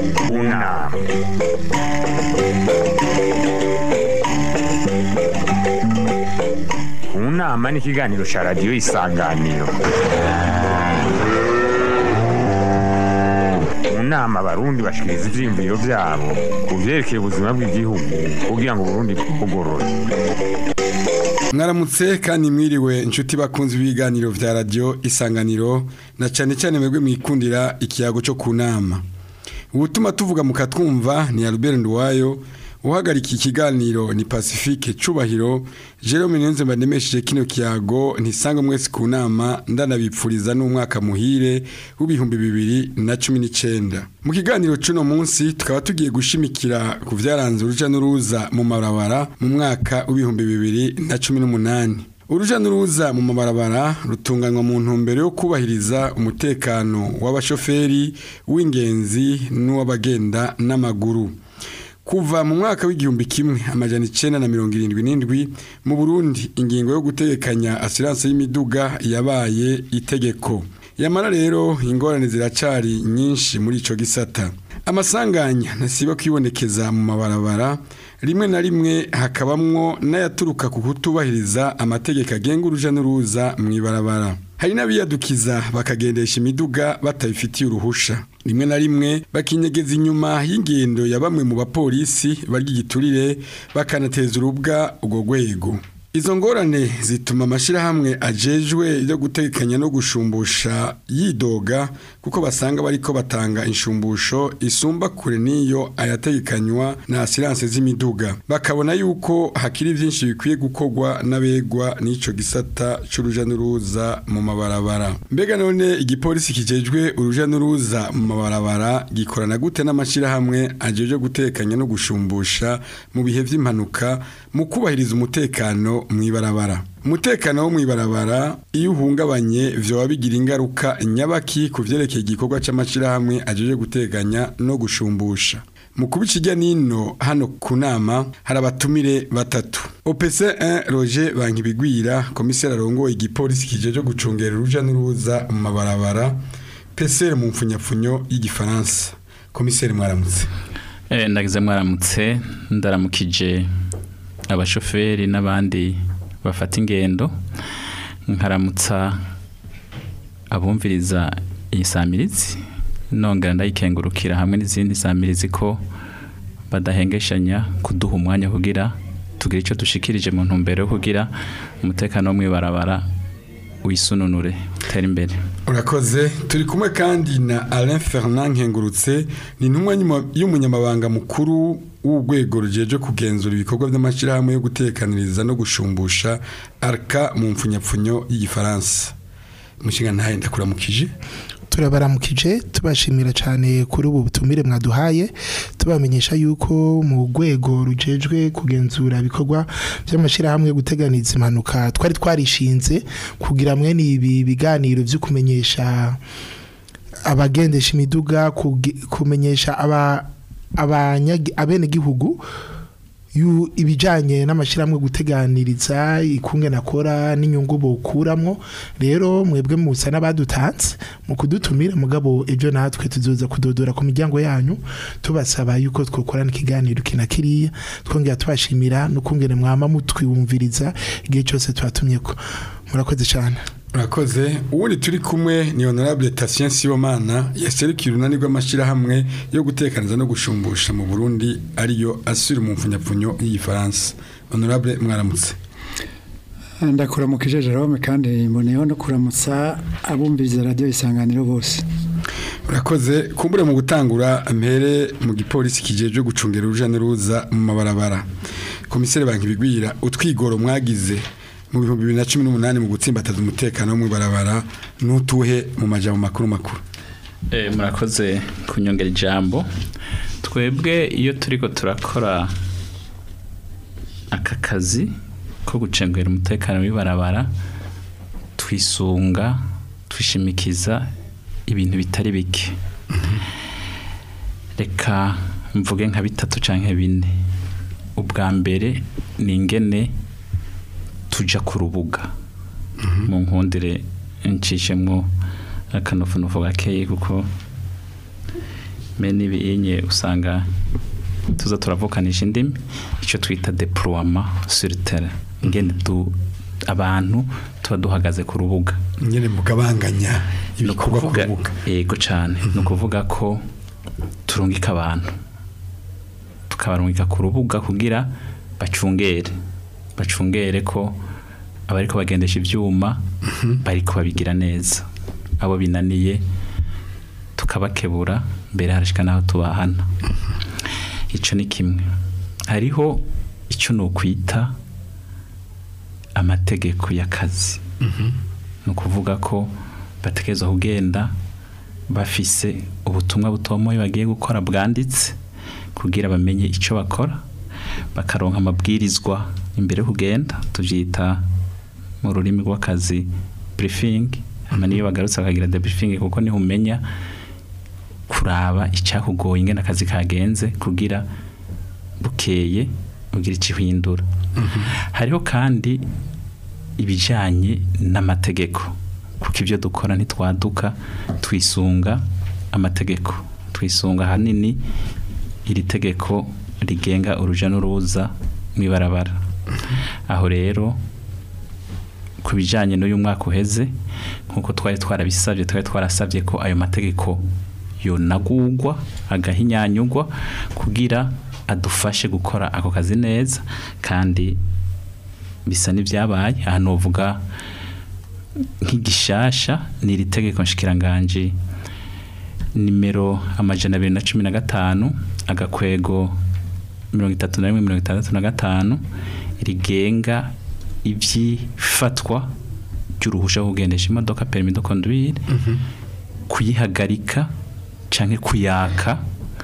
Unama. Unama ni ikiganiro cya radiyo Isanganiro. Mu nama abarundi bashikiriza ivyiyumviro vyabo ku vyerekeye ubuzima bw'igihugu kugira ngo Burundi bugorore. Mwaramutse kandi mwiriwe inshuti bakunzi b'ibiganiro vya radio Isanganiro na cyane mwebwe mwikundira ikiyago cyo kunama. Ubutuma tuvuga mukatwumva ni Albert Nduwayo, uhagarika ikiganiro ni Pacifique Cubahiro. Jerome Nyenze mbanemesheje kino kiyago ntisanga mwese kunama ndanabipfuriza n'umwaka muhire w'ibihumbi 2019. Mu kiganiro cuno munsi tukaba tugiye gushimikira ku vyaranze uruja n'uruza mu mabarabara mu mwaka w'ibihumbi 2018. Uruja n'uruza mu mabarabara rutunganywa mu ntumbero yo kubahiriza umutekano w'abashoferi, w'ingenzi n'uw'abagenda n'amaguru. Kuva mu mwaka w'igihumbi kimwe amajana 977 mu Burundi ingingo yo gutegekanya assurance y'imiduga yabaye itegeko. Yamara rero ingorane ziracari nyinshi muri ico gisata. Amasanganya nasiba kwibonekeza mu mabarabara, rimwe na rimwe hakabamwo n'ayaturuka ku kutubahiriza amategeko agenga uruja n'uruza mu ibarabara. Hari n'abiyadukiza bakagendesha imiduga batabifitiye uruhusha. Rimwe na rimwe bakinyegeza inyuma y'ingendo ya bamwe mu bapolisi baryigiturire bakanateza urubwa ugo gwego. Izo ngorane zituma amashirahamwe ajejwe yo gutegekanya no gushumbusha yidoga kuko basanga bariko batanga inshumbusho isumba kure niyo ayategekanywa na assurance z'imiduga. Bakabona yuko hakiri vyinshi bikwiye gukorwa n'abegwa n'ico gisata c'uruja n'uruza mu mabarabara. Mbega none igipolisi kijejwe uruja n'uruza mu mabarabara gikorana gute n'amashirahamwe ajeje gutegekanya no gushumbusha mu bihe vy'impanuka mu kubahiriza umutekano mwibarabara? Umutekano wo mwibarabara iyo uhungabanye vyo bigira ingaruka nyabaki ku vyerekeye igikorwa c'amashirahamwe ajeje guteganya no gushumbusha. Mu kubicirya nino hano kunama hari abatumire batatu. OPC 1 Roger Bankibigwira, komiseri arongoye igipolisi kijeje gucungera uruja n'uruza mu mabarabara, PCR mu mfunyapfunyo y'igifaransa. Komiseri mwaramutse. Ndagize mwaramutse, ndaramukije abashoferi n'abandi bafata ingendo, nkaramutsa abumviriza isamirizi, nongera ndayikengurukira hamwe n'izindi samirizi ko badahengeshanya kuduha umwanya kugira tugire ico dushikirije mu ntumbero yo kugira umutekano w'mwibarabara wisununure utera imbere. Urakoze. Turi kumwe kandi na Alain Fernand Nkengurutse, ni ntumwa y'umunyamabanga mukuru w'urwego rujeje kugenzura ibikorwa by'amashirahamwe yo gutekaniriza no gushumbusha arka mu mfunyapfunyo y'igifaransa. Mushinga ntaye ndakuramukije. Turabaramukije tubashimira cyane kuri ubu butumire mwaduhaye, tubamenyesha yuko mu rwego rujejwe kugenzura ibikorwa by'amashirahamwe yo guteganiza impanuka twari twarishinze kugira mwe nibi biganiro byo kumenyesha abagendesha imiduga, kumenyesha abene gihugu ibijanye n'amashirahamwe guteganiriza ikunge nakora n'inyungu bokuramwo. Rero mwebwe musa n'abadutanze mu kudutumira mugabo ejo natwe tuzoza kudodora ku miryango yanyu tubasaba yuko twokorana ikiganiro kinakiriya, twongera tubashimira n'ukungene mwama mutwiwumviriza igihe cyose twatumyeko. Murakoze cyane. Urakoze. Uwundi turi kumwe ni Honorable Tatien Sibomana, yaserukira urunani rw'amashirahamwe yo gutekaniza no gushumbusha mu Burundi ariyo asura mu mfunyapfunyo y'igifaransa. Honorable mwaramutse. Ndakuramukije Jerome kandi mboneyeho no kuramutsa abumviriza radio Isanganiro bose. Urakoze. Kumbure mu gutangura mpere mu gipolisi kijeje gucungera uruja n'uruza mu mabarabara. Komiseri Bankibigwira, utwigoro mwagize mu 2018 mu gutsimbataza umutekano wo mwibarabara n'utuhe mu majambo makuru. Murakoze kunyongera ijambo. Twebwe iyo turiko turakora aka kazi ko gucengera umutekano w'ibarabara twisunga twishimikiza ibintu bitari bike. Reka mvuge nka bitatu canke bine. Ubwa mbere ni ingene tuja ku rubuga mu nkundire ncishemwo akanofunofu gakeye kuko n'ibinye usanga tuza turavukanisha indimi icyo twita deploiement sur terrain ingene abantu tuba duhagaze ku rubuga nyene mugabanganya ibikorwa ku rubuga yego cyane no kuvuga ko turungika abantu tukabarungika ku rubuga kugira bacungere ko abariko bagendesha ivyuma bariko babigira neza abo binaniye tukabakebura mbere harashika naho tubahana ico ni kimwe hariho ico no kwita amategeko y'akazi no kuvuga ko bategezwa kugenda bafise ubutumwa butomoye bagiye gukora bwanditse kugira bamenye ico bakora bakaronka amabwirizwa imbere kugenda tuvyita mu rurimi rw'akazi briefing amaniyo bagarutse bakagira debriefing kuko ni humenya kuraba icyakugoye ingene akazi kagenze kugira bukeye ugira ikihindura hariho kandi ibijanye n'amategeko kuko ibyo dukora ntitwaduka twisunga amategeko twisunga hanini iri tegeko rigenga uruja n'uruza mwibarabara aho rero kubijanye n'uyu mwaka uheze nkuko twari twarasabye ko ayo mategeko yonagurwa agahinyanyugwa kugira adufashe gukora ako kazi neza kandi bisa n'ivyabaye hano uvuga nk'igishasha ni iri tegeko nshikiranganje nimero 215 agakwego 3165 rigenga ivyifatwa cy'uruhusha kugendesha imodoka permis de conduire kuyihagarika canke kuyaka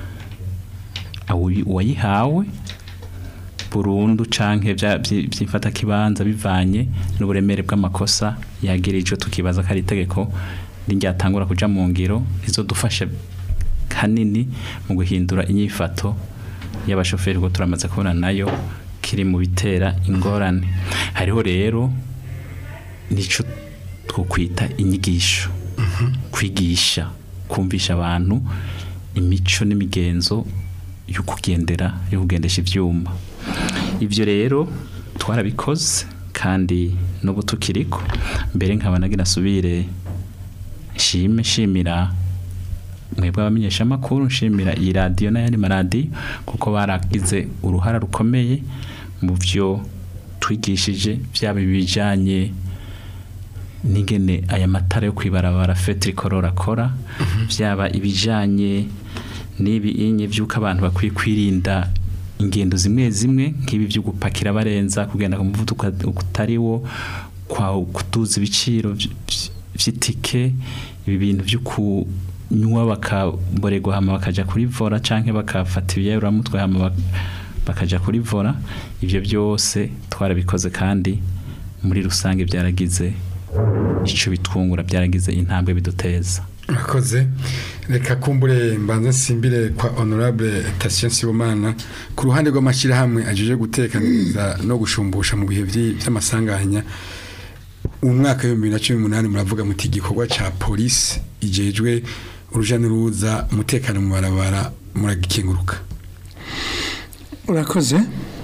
wayihawe burundu canke vyifata kibanza bivanye n'uburemere bw'amakosa yagirijwe tukibaza ko ari itegeko ryatangura kuja mu ngiro rizodufasha kanini mu guhindura inyifato y'abashoferi ko turamaze kubona nayo kiri mu bitera ingorane hariho rero nico twokwita inyigisho kwigisha kumvisha abantu imico n'imigenzo yo kugendesha ivyuma ivyo rero twarabikoze kandi no butukiriko mbere nkabanagira subire shimira mwebwe abamenyesha makuru nshimira iyi radio n'ayandi maradi kuko baragize uruhara rukomeye mu byo twigishije byaba bijanye ningene aya matara yo kwibarabara fetricolor akora byaba ibijanye nibi inye vyuka abantu bakwiye kwirinda ingendo zimwe nk'ibi byo gupakira barenza kugenda ku muvuduko utariwo kwa kutuza ibiciro vy'itike ibi bintu byo kunywa bakaborego hama bakaja kuri vora canke bakafata ibiyera mutwe hama bakaja kuri vora ivyo byose twarabikoze kandi muri rusange byaragize ico bitwungura byaragize intambwe biduteza Murakoze reka kumbure mbanza simbire kwa honorable Tatien Sibomana ku ruhande rw'amashira hamwe ajeje gutekaniriza no gushumbusha mu bihe by'amasanganya umwaka wa 2018 muravuga muti igikorwa ca police ijejwe uruja n'uruza umutekano mu barabara muragikenguruka Urakoze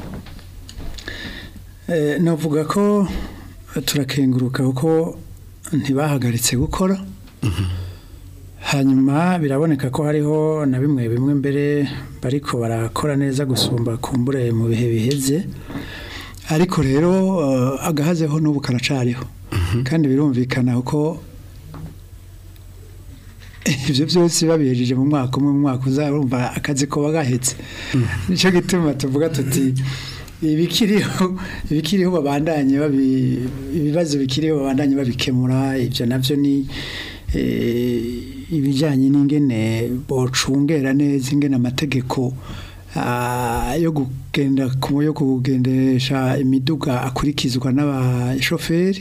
navuga ko turakenguruka kuko ntibahagaritse gukora hanyuma biraboneka ko hariho na bimwe mbere bariko barakora neza gusumba kumbure mu bihe biheze ariko rero agahazeho n'ubu karacariho kandi birumvikana ko ivyo byose babihejeje mu mwaka uzarumva akazi ko bagahetse nico gituma tuvuga tuti ibikiriho babandanye ibibazo bikiriho babandanye babikemura ivyo navyo ni ibijanye n'ingene bocungera neza ingene amategeko yo kugendesha imiduga akurikizwa n'abashoferi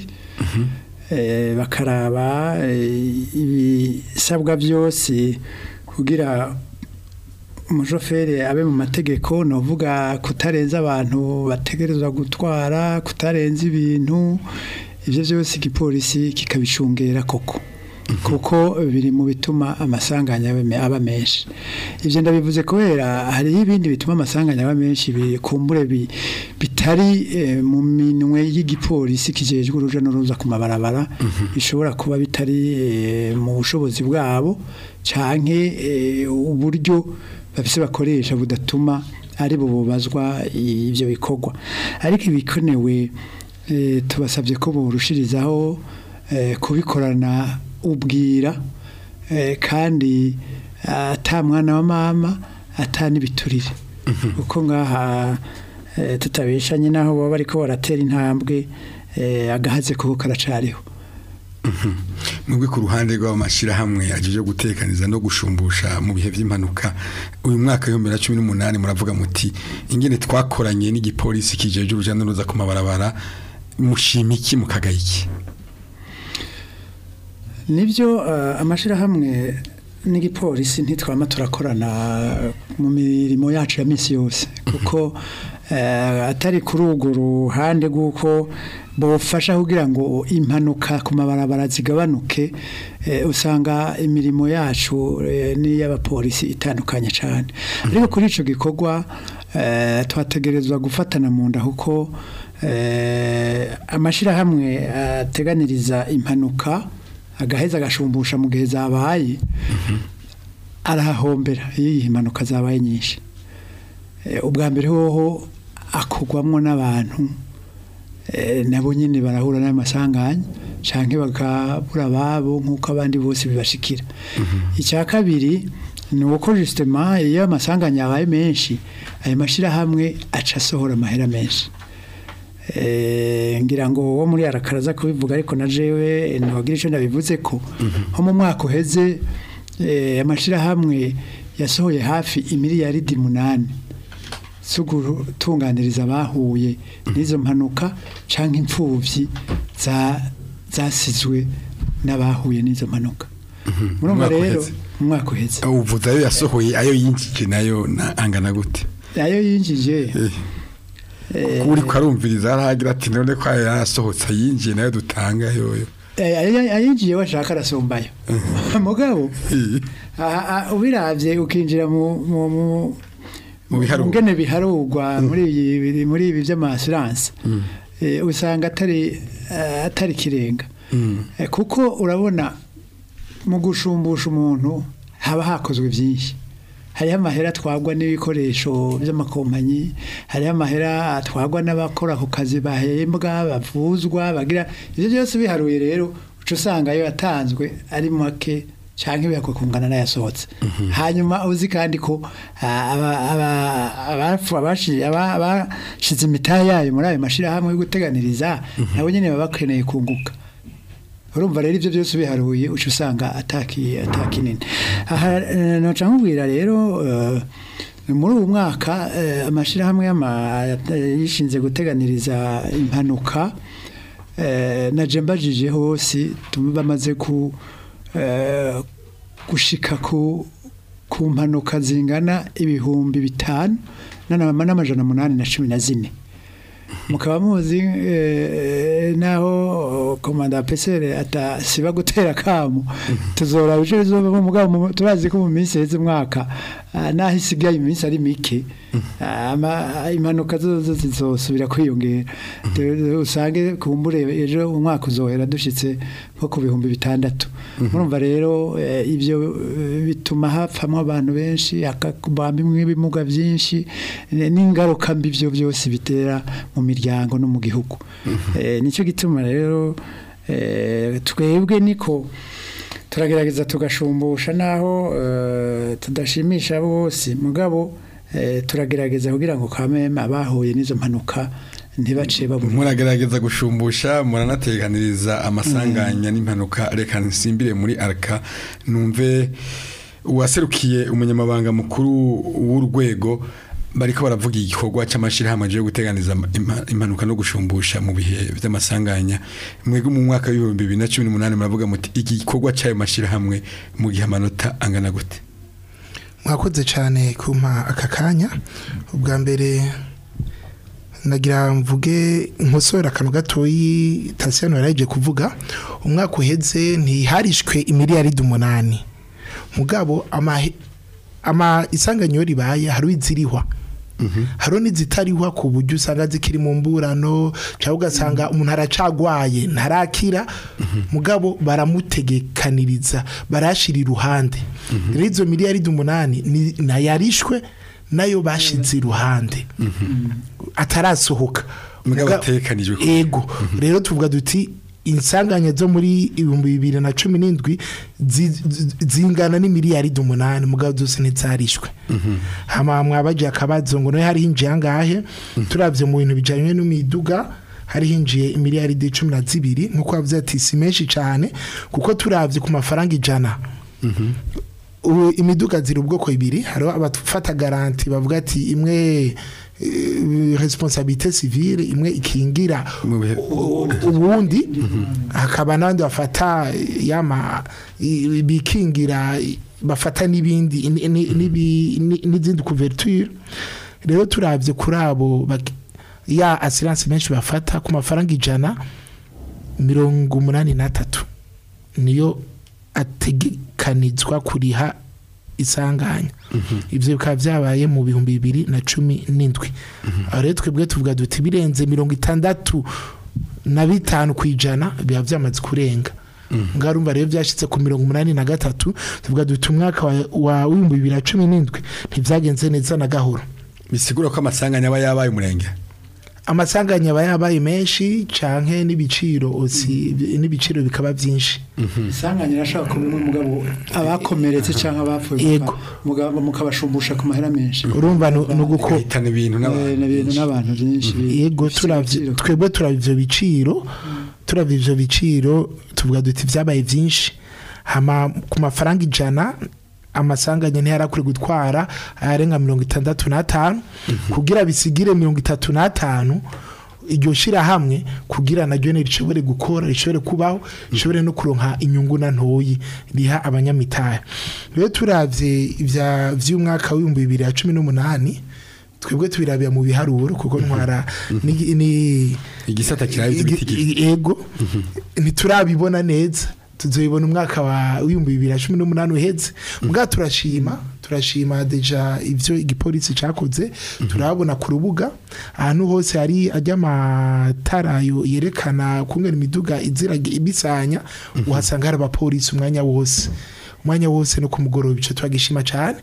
bakaraba ibisabwa byose kugira umushoferi abe mu mategeko novuga kutarenza abantu bategerezwa gutwara kutarenza ibintu ivyo byose igipolisi kikabicungera koko kuko biri mu bituma amasanganya aba menshi. Ivyo ndabivuze kubera hari ibindi bituma amasanganya aba menshi bikumbure bitari mu minwe y'igipolisi kijejwe uruja n'uruza ku mabarabara bishobora kuba bitari mu bushobozi bwabo canke uburyo bafise bakoresha budatuma ari bo bubazwa ivyo bikorwa. Ariko ibikonewe tubasabye ko borushirizaho kubikorana ubwira kandi ata mwana wa mama ata n'ibiturire uko ngaha tutabeshanye naho baba bariko baratera intambwe agahaze ko karacariho. Mwebwe ku ruhande rw'amashirahamwe ajeje gutekaniza no gushumbusha mu bihe by'impanuka uyu mwaka wa 2018 muravuga muti ingene twakoranye n'igipolisi kijeje uruja n'uruza ku mabarabara mushimiki mukagayiki. Nibyo amashirahamwe n'igipolisi ntitwama turakorana mu mirimo yacu ya misi yose kuko atari kuri urwo ruhande rw'uko bofasha kugira ngo impanuka ku mabarabara zigabanuke usanga imirimo yacu n'iy'abapolisi itandukanye cyane. Ariko kuri ico gikorwa twategerezwa gufatana mu nda kuko amashirahamwe ateganiriza impanuka agaheza agashumbusha mu gihe zabaye arahahombera iyo impanuka zabaye nyinshi. Ubwa mbere hoho akugwamwo n'abantu nabo nyine barahura n'amasanganya canke bakabura babo nk'uko abandi bose bibashikira. Icya kabiri ni uko justement iyo amasanganya yabaye menshi ayo mashirahamwe aca asohora amahera menshi. Ngira ngo wo muri arakaraza kubivuga ariko na jewe nabagira ico ndabivuze ko nko mu mwaka uheze amashirahamwe yasohoye hafi imiliyaridi 8 sugutunganiriza bahuye n'izo mpanuka canke impfuvyi zasizwe n'abahuye n'izo mpanuka. Murumva rero mu mwaka uheze uvuze ayo yasohoye ayo yinjije nayo angana gute? Ayo yinjije kuri kwarumviriza aragira ati none ko yasohotse yinjiye nayo dutanga yoyo ayinjiye washaka arasombayo mugabo ubiravye ukinjira mu biharugwa ngene biharugwa muri ibi by'amassurance usanga atari kirenga kuko urabona mu gushumbusha umuntu haba hakozwe byinshi. Hariho amahera twagwa n'ibikoresho by'amakompanyi, hariho amahera atwagwa n'abakora ku kazi bahembwa bavuzwa bagira ivyo byose biharuye rero uco usanga yo yatanzwe ari make canke byakokungana n'ayasohotse. Hanyuma uzi kandi ko abashize imitahe yayo muri ayo mashirahamwe yo guteganiriza nabo nyene baba bakeneye kunguka. Urumva rero ivyo byose biharuye uco usanga atakinini. Aha noca nkubwira rero muri uyu mwaka amashirahamwe yishinze guteganiriza impanuka naje mbajije hose bamaze gushika ku mpanuka zingana 5,500 n'amajana 814. Mukaba muzi naho komanda pesere atasiba gutera kamo tuzora uje zo mugabo turazi ko mu minsi heze mwaka naho isigaye iminsi ari mike impanuka zo zizosubira kwiyongera. Usange kumbure ejo umwaka uzohera dushitse nko ku 6,000. Murumva rero ibyo bituma hapfamwe abantu benshi akabamba ibimuga byinshi n'ingaruka mbi byo byose bitera mu miryango no mu gihugu. Nico gituma rero twebwe niko turagerageza tugashumbusha naho tudashimisha bose mugabo turagerageza kugira ngo kameme abahuye n'izo mpanuka ntibace babura. Muragerageza gushumbusha muranateganiriza amasanganya n'impanuka. Reka nsimbire muri arka numve uwaserukiye umunyamabanga mukuru w'urwego bariko baravuga igikorwa cy'amashirahamwe yo guteganiza impanuka no gushumbusha mu bihe by'amasanganya. Mwego mu mwaka wa 2018 muravuga muti iki gikorwa cy'ayo mashirahamwe mu gihe amanota angana gute? Mwakoze cyane kumpa aka kanya. Ubwa mbere nagira mvuge nkosora akantu gatoyi Tasiyano yaraje kuvuga umwaka uheze ntiharishwe imiliyaridi 8 mugabo ama isanganyo ribaye hari izirihwa haro nizitariho ku buryo usanga zikiri mu mburano cyangwa ugasanga umuntu aracagwaye ntarakira mugabo baramutegekaniriza barashira iruhande rizo miliyaridi 8 nayarishwe nayo bashize iruhande atarasohoka mugabo tekanijwe ego rero tuvuga duti insanganya zo muri 2017 zingana ni miliyaridi 8 mugabo zose ntizarishwe hama mwabaje akabazo ngo no hari hinjiye angahe turavye mu bintu bijanye n'imiduga hari hinjiye miliyaridi 12 nkuko bavuze ati si menshi cyane kuko turavye ku mafaranga 100 imiduga ziri ubwoko ibiri haro abafata garanti bavuga ati imwe responsabilité civile imwe ikingira ubundi hakaba nandi bafata yama bikingira bafata nibindi n'izindi couverture rero turavye kuri abo ya assurance menshi bafata ku mafaranga 183 niyo ategekanizwa kuriha isanganya ivyo bikaba byabaye mu 2017 rero twebwe tuvuga duti birenze 65 kwijana biba byamaze kurenga ngarumva rero byashitse ku 83 tuvuga duti umwaka wa 2017 ntivyagenze neza na gahoro bisigura ko amasanganya aba yabaye umurenge amasanganya bayabaye menshi canke n'ibiciro osi n'ibiciro bikaba byinshi isanganya rashaka kubimwe mugabo abakomeretse canke abapfuye mugabo mukabashumbusha ku mahera menshi urumva no gukotana ibintu n'abantu byinshi yego twebwe turavyo biciro tuvuga duti vyabaye byinshi hama ku mafaranga 100 amasanganya ntiyarakuri gutwara ayarenga 65 kugira bisigire 35 iryo shira hamwe kugira naryo ne rishobore gukora rishobore kubaho rishobore no kuronka inyungu na ntoyi riha abanyamitaya rero turavye ivya vy'umwaka wa 2018 twebwe tubirabya mu biharuro kuko ntwara ni igisata kirabize bitigi ego ntiturabibona neza tuzoyibona umwaka wa 2018 uheze muga turashima deja ivyo igipolisi cakoze turabona ku rubuga ahantu hose hari ajya amatara yerekana kungena imiduga izira ibisanya uhasanga hari abapolisi umwanya wose no kumugoroba bice twagishima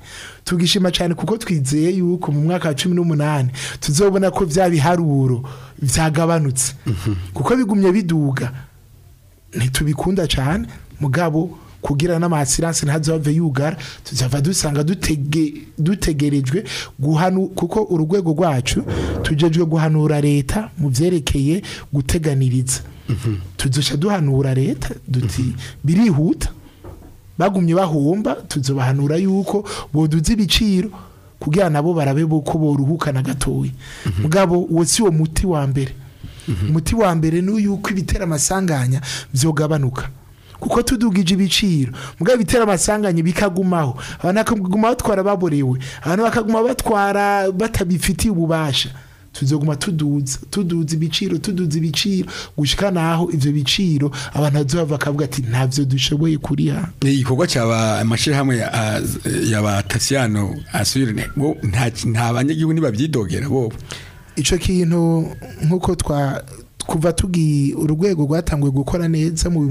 cyane kuko twizeye yuko mu mwaka wa 18 tuzobona ko vya biharuro vyagabanutse kuko bigumye biduga ntitubikunda cyane mugabo kugira n'amasirance ntazove yugara tuzava dusanga dutegerejwe kuko urugwego rwacu tujejwe guhanura leta mu vyerekeye guteganiriza tuzosha duhanura leta duti birihuta bagumye bahomba tuzobahanura yuko boduza ibiciro kugira nabo barabe ko boruhukana gatoyi mugabo wosi wo muti wa mbere umuti wa mbere n'uyuko ibitera amasanganya vyogabanuka kuko tudugije ibiciro mugabo bitera amasanganya bikagumaho abantu bakaguma batwara baborewe abantu bakaguma batwara batabifitiye ububasha tuzoguma tuduza ibiciro gushika naho ivyo biciro abantu azova kavuga ati ntavyo dushoboye kuriha igikorwa cyaba amashira hamwe yaba Tasiyano asubire ngo nta banyagihugu nibavyidogera bo ico kintu nkuko kuva tugi urugwego rwatanguye gukora neza mu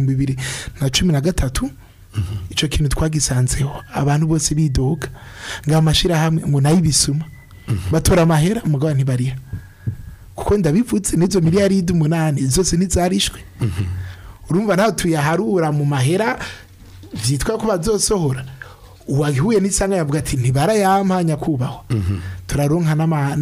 2013 ico kintu twagisanzeho abantu bose bidoga ngamashira hamwe ngo nayibisuma batora amahera mugabo ntibariha kuko ndabivutse nizo miliyaridi 8 zose nizarishwe urumva naho tuyaharura mu mahera vyitwa ko bazosohora uwagihuye n'isanga yavuga ati ntibara yampanya kubaho turaronka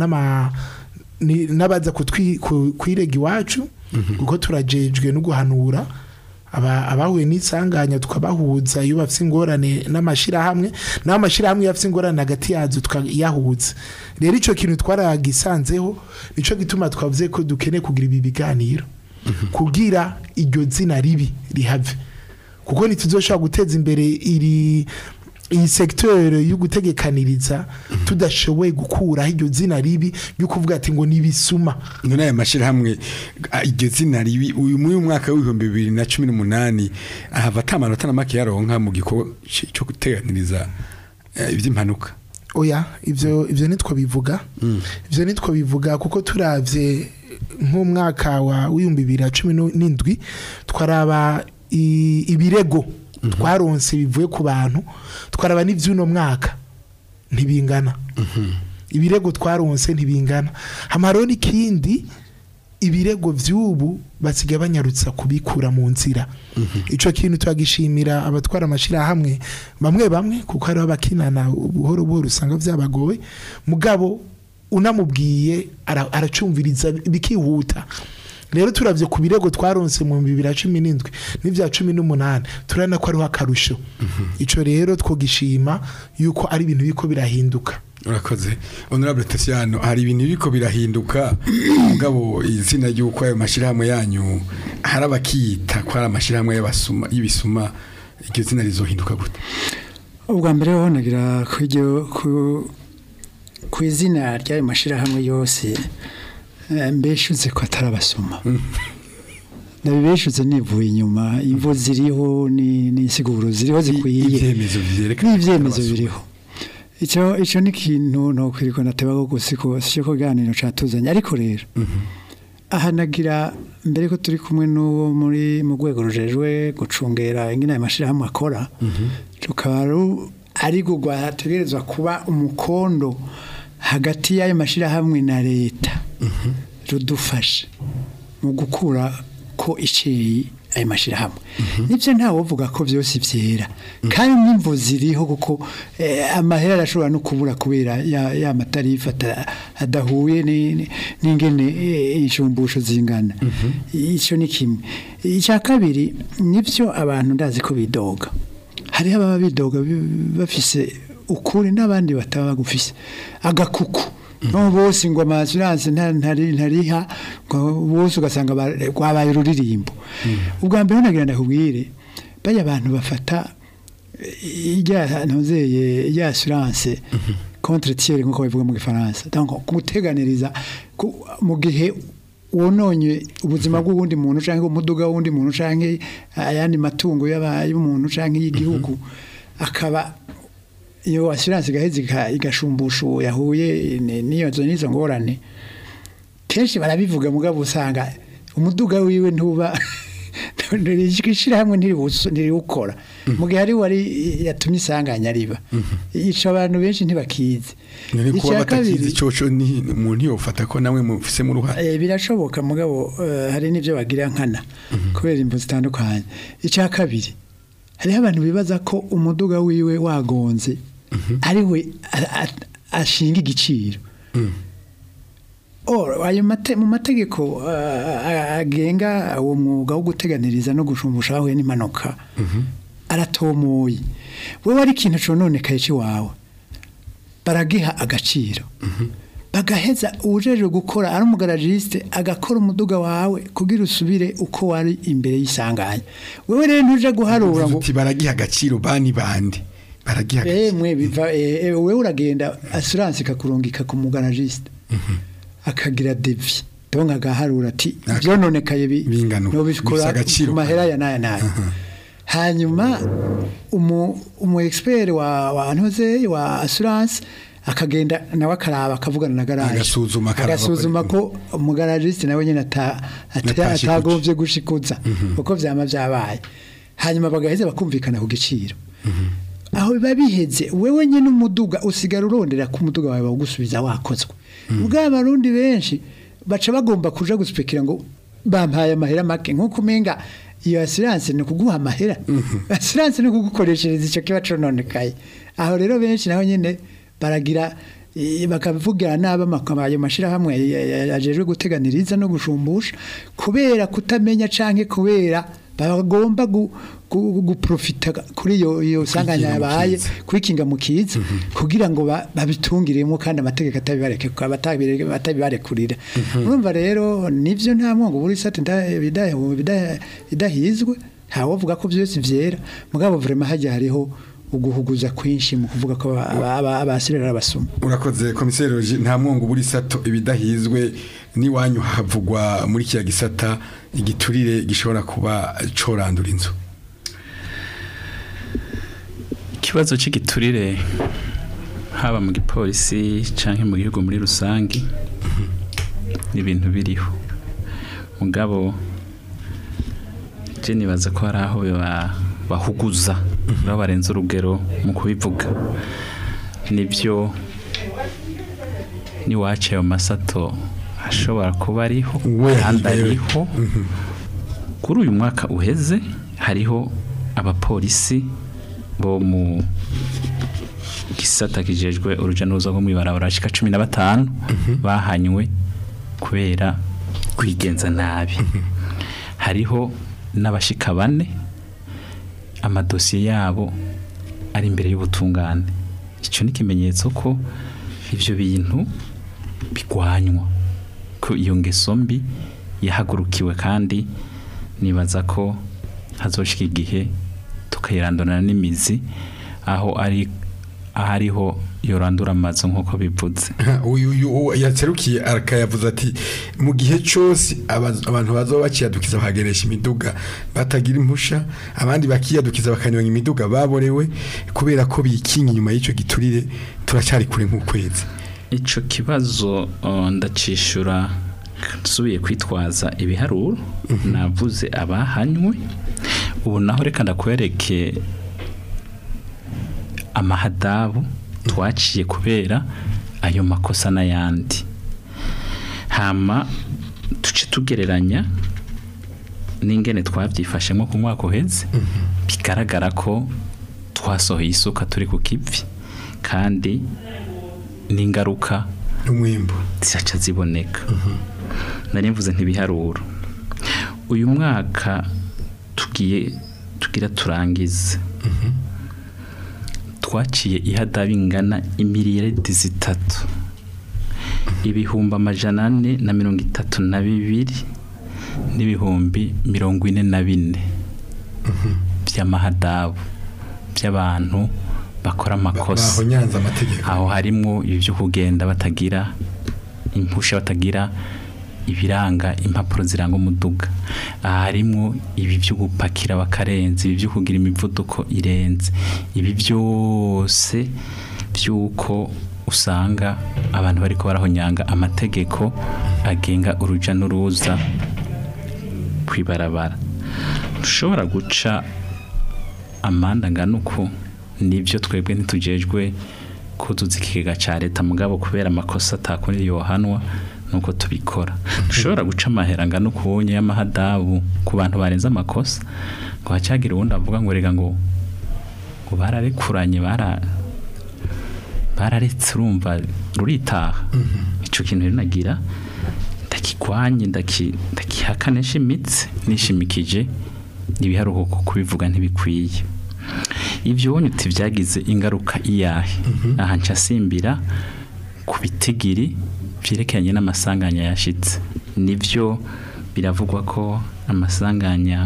nabaza kwirega iwacu kuko turajejwe no guhanura abahuye n'isanganya tukabahuza iyo bafite ingorane n'amashirahamwe n'amashirahamwe yafite ingorane hagati yazo tukayahuza rero ico kintu twaragisanzeho nico gituma twavuze ko dukeneye kugira ibi biganiro kugira iryo zina ribi rihave kuko nituzoshobora guteza imbere iyi secteur yo gutegekaniriza tudashoboye gukura iryo zina ribi ryo kuvuga ati ngo nibisuma none aya mashirahamwe iryo zina ribi uyu mu mwaka w'ibihumbi 2018 ahava atamanota namake yaronka mu giko cyo guteganiriza ivy'impanuka oya ivyo nitwo bivuga ivyo nitwo bivuga kuko turavye nk'umwaka wa 2017 twaraba ibirego twaronse bivuye ku bantu twaraba n'ivyuno mwaka ntibingana ibirego twaronse ntibingana hamaro n'ikindi ibirego vy'ubu basigaye banyarutsa kubikura mu nzira ico kintu twagishimira abatwara amashira hamwe bamwe kuko ari abakinana buhoro buhoro usanga vyabagowe mugabo unamubwiye aracumviriza bikihuta rero turavye ku birego twaronse mu 2017 n'ivya 18 turana ko ari akarusho ico rero twogishima yuko ari ibintu biko birahinduka urakoze honorable Tesiano hari ibintu biko birahinduka mugabo izina y'uko ayo mashirahamwe yanyu harabakita ko ari amashirahamwe y'abasuma y'ibisuma iryo zina rizohinduka gute ubwa mbere ho nagira ku izina ry'ayo mashirahamwe yose mbeshuze ko atarabasoma nabibeshuze nivuye inyuma imvo ziriho ni siguro ziriho zikwiye n'ivyemezo biriho ico ni kintu no kwiriko natebago gusiko sicyo ko ganiro catuzanye ariko rero ahanagira mbere ko turi kumwe n'uwo mu rwego rujejwe gucungera ingina amashirahamwe akora tukaru ari gugwa tegerezwa kuba umukondo hagati y'ayo mashirahamwe na leta rudufasha mu gukura ko icyeyi ayo mashirahamwe nibyo ntawe uvuga ko byose byera kandi n'imvo ziriho kuko amahera arashobora no kubura kubera ya matarifa adahuye n'ingene inshumbusho zingana icyo ni kimwe icya kabiri nibyo abantu ndazi ko bidoga hariho ababa bidoga bafise ukuri n'abandi bataba bagufise agakuku no bose ngo amasuranse ntariha bose ugasanga kwabaye ururirimbo ubwa mbere nagira ndakubwire baya abantu bafata ya assurance contre tiers nko bivuga mu gifaransa donc guteganiriza mu gihe wononye ubuzima bw'ubundi muntu canke umuduga w'undi muntu canke ayandi matungo y'umuntu canke y'igihugu akaba iyo assurance gahezi igashumbusho yahuye nizo ngorane kenshi barabivuga mugabo usanga umuduga wiwe ntuba ndishikira hamwe ntiri ukora mu gihe ari wari yatumye isanganya riba ico abantu benshi ntibakize icyo batakizi coco ni umuntu yofata ko namwe mufise mu ruhare birashoboka mugabo hari n'ivyo bagira nkana kubera imvo zitandukanye icya kabiri hariho abantu bibaza ko umuduga wiwe wagonze ari we ashinga igiciro ayo mu mategeko agenga uwo mwuga wo guteganiriza no gushumbusha ahuye n'impanuka aratomoye wowe ari ikintu cononekaye cy'iwawe baragiha agaciro bagaheza uwujejwe gukora ari umugaragiste agakora umuduga wawe kugira usubire uko wari imbere y'isanganya wewe rero ntuje guharura ngo baragiha agaciro bandi baragiha wewe uragenda assurance ikakurungika ku mugaragiste akagira devi donc agaharura ati byononekaye no bikora ku mahera ya naya hanyuma umu expert wa ntoze wa assurance akagenda nawe akaraba akavugana na garage agasuzuma ko umugaragiste nawe nyine atagombye gushikuza uko vyama vyabaye hanyuma bagaheza bakumvikana ku giciro aho biba biheze wewe nyine umuduga usigara urondera ku muduga wawe bagusubiza wakozwe ubwa barundi benshi baca bagomba kuja guspekira ngo bampaye amahera make nko kumenga iyo assurance no kuguha amahera assurance no kugukoreshereza ico kiba cononekaye aho rero benshi naho nyine baragira bakavugira naba makabaye mashira hamwe yajejwe guteganiriza no gushumbusha kubera kutamenya canke kubera bagomba guprofita kuri iyo sanganya yabaye kwikinga mukiza kugira ngo babitungiremo kandi amategeko atabibarekurira urumva rero nivyo nta mwango buri sate bidahizwe ntawovuga ko byose vyera mugabo vraiment hajya hariho uguhuguza kwinshi mu kuvuga ko abasirera abasuma. Urakoze komiseri Roger, nta mwongo buri sato ibidahizwe niwanyu havugwa muri kiya gisata igiturire gishobora kuba corandura inzu. Ikibazo cy'igiturire haba mu gipolisi canke mu gihugu muri rusangi ibintu biriho mugabo je nibaza ko hari aho bahuguza nabo barenze urugero mu kubivuga nibyo ni wace ayo masato ashobora kuba ariho kandi ariho kuri uyu mwaka uheze hariho abapolisi bo mu gisata kijejwe uruja n'uruza rwo mwibarabara bashika 15 bahanywe kubera kwigenza nabi hariho n'abashika 4 amadosiye yabo ari imbere y'ubutungane ico ni kimenyetso ko ivyo bintu bigwanywa ko iyo ngeso mbi yahagurukiwe kandi nibaza ko hazoshika igihe tukayirandurana n'imizi aho ahariho yorandura amazu nk'uko bivuze. Uyu yaserukiye arakayavuze ati mu gihe cyose abantu bazoba bakiyadukiza bahageresha imiduga batagira impusha abandi bakiyadukiza bakanyonga imiduga baborewe kubera ko bikinga inyuma y'ico giturire turacyari kure nk'ukwezi. Ico kibazo ndacishura subiye kwitwaza ibiharuro navuze abahanywe ubu naho reka ndakwereke amahadabu twaciye kubera ayo makosa n'ayandi hama tuce tugereranya n'ingene twabyifashemo ku mwaka uheze bigaragara ko twasohoye isuka turi ku kivi kandi n'ingaruka n'umwimbo zica ziboneka nari mvuze ntibiharuro uyu mwaka tugira turangize twaciye ihadabi ingana imiliyaridi 3 ibihumbi 432 n'ibihumbi 44 by'amahadabu by'abantu bakora amakosa aho harimo ibyo kugenda batagira impusha batagira ibiranga impapuro ziranga umuduga harimo ibi byo gupakira bakarenza ibi byo kugira imivuduko irenze ibi byose byuko usanga abantu bariko barahonyanga amategeko agenga uruja n'uruza kwibarabara dushobora guca amanda nganuko nibyo twebwe ntitujejwe kuzuza ikigega ca leta mugabo kubera amakosa atakundi yohanwa nuko tubikora dushobora guca amahera ngano kubonye y'amahadabu ku bantu barenza amakosa ngo hacagira ubundi avuga ngo rega ngo bararekuranye bararetse urumva ruritaha ico kintu rinagira ndakikwanye ndakihakanisha imitsi nishimikije ibiharuko kubivuga ntibikwiye ivyo wonye uti vyagize ingaruka iyahe aha nca simbira ku bitigiri vyerekeranye n'amasanganya yashitse nivyo biravugwa ko amasanganya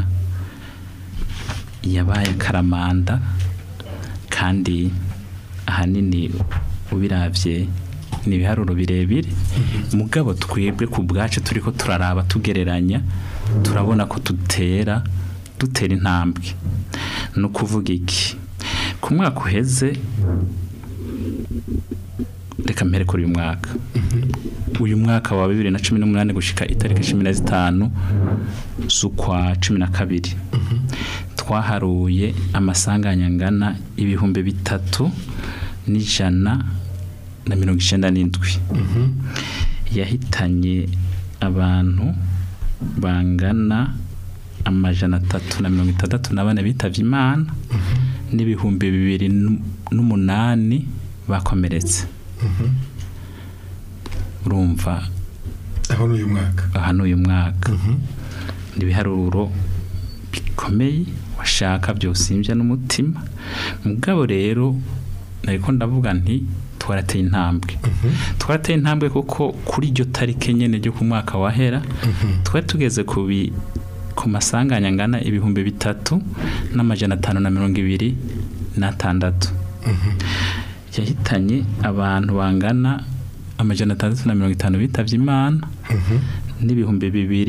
yabaye karamanda kandi ahanini ubiravye ni biharuro birebire mugabo twebwe ku bwacu turiko turaraba tugereranya turabona ko dutera intambwe no kuvuga iki ku mwaka uheze reka mpere kuri uyu mwaka wa 2018 gushika itariki 15 z'ukwa 12 twaharuye amasanganya ngana ibihumbi 3,197 yahitanye abantu bangana 364 bitavye Imana n'ibihumbi 2008 bakomeretse urumva aho n'uyu mwaka nibiharuro bikomeye washaka byosimbya n'umutima mugabo rero nariko ndavuga nti twarateye intambwe kuko kuri iryo tarike nyene ryo ku mwaka wahera twari tugeze ku masanganya ngana ibihumbi 3,520 n'atandatu yahitanye abantu bangana 650 bitavye Imana n'ibihumbi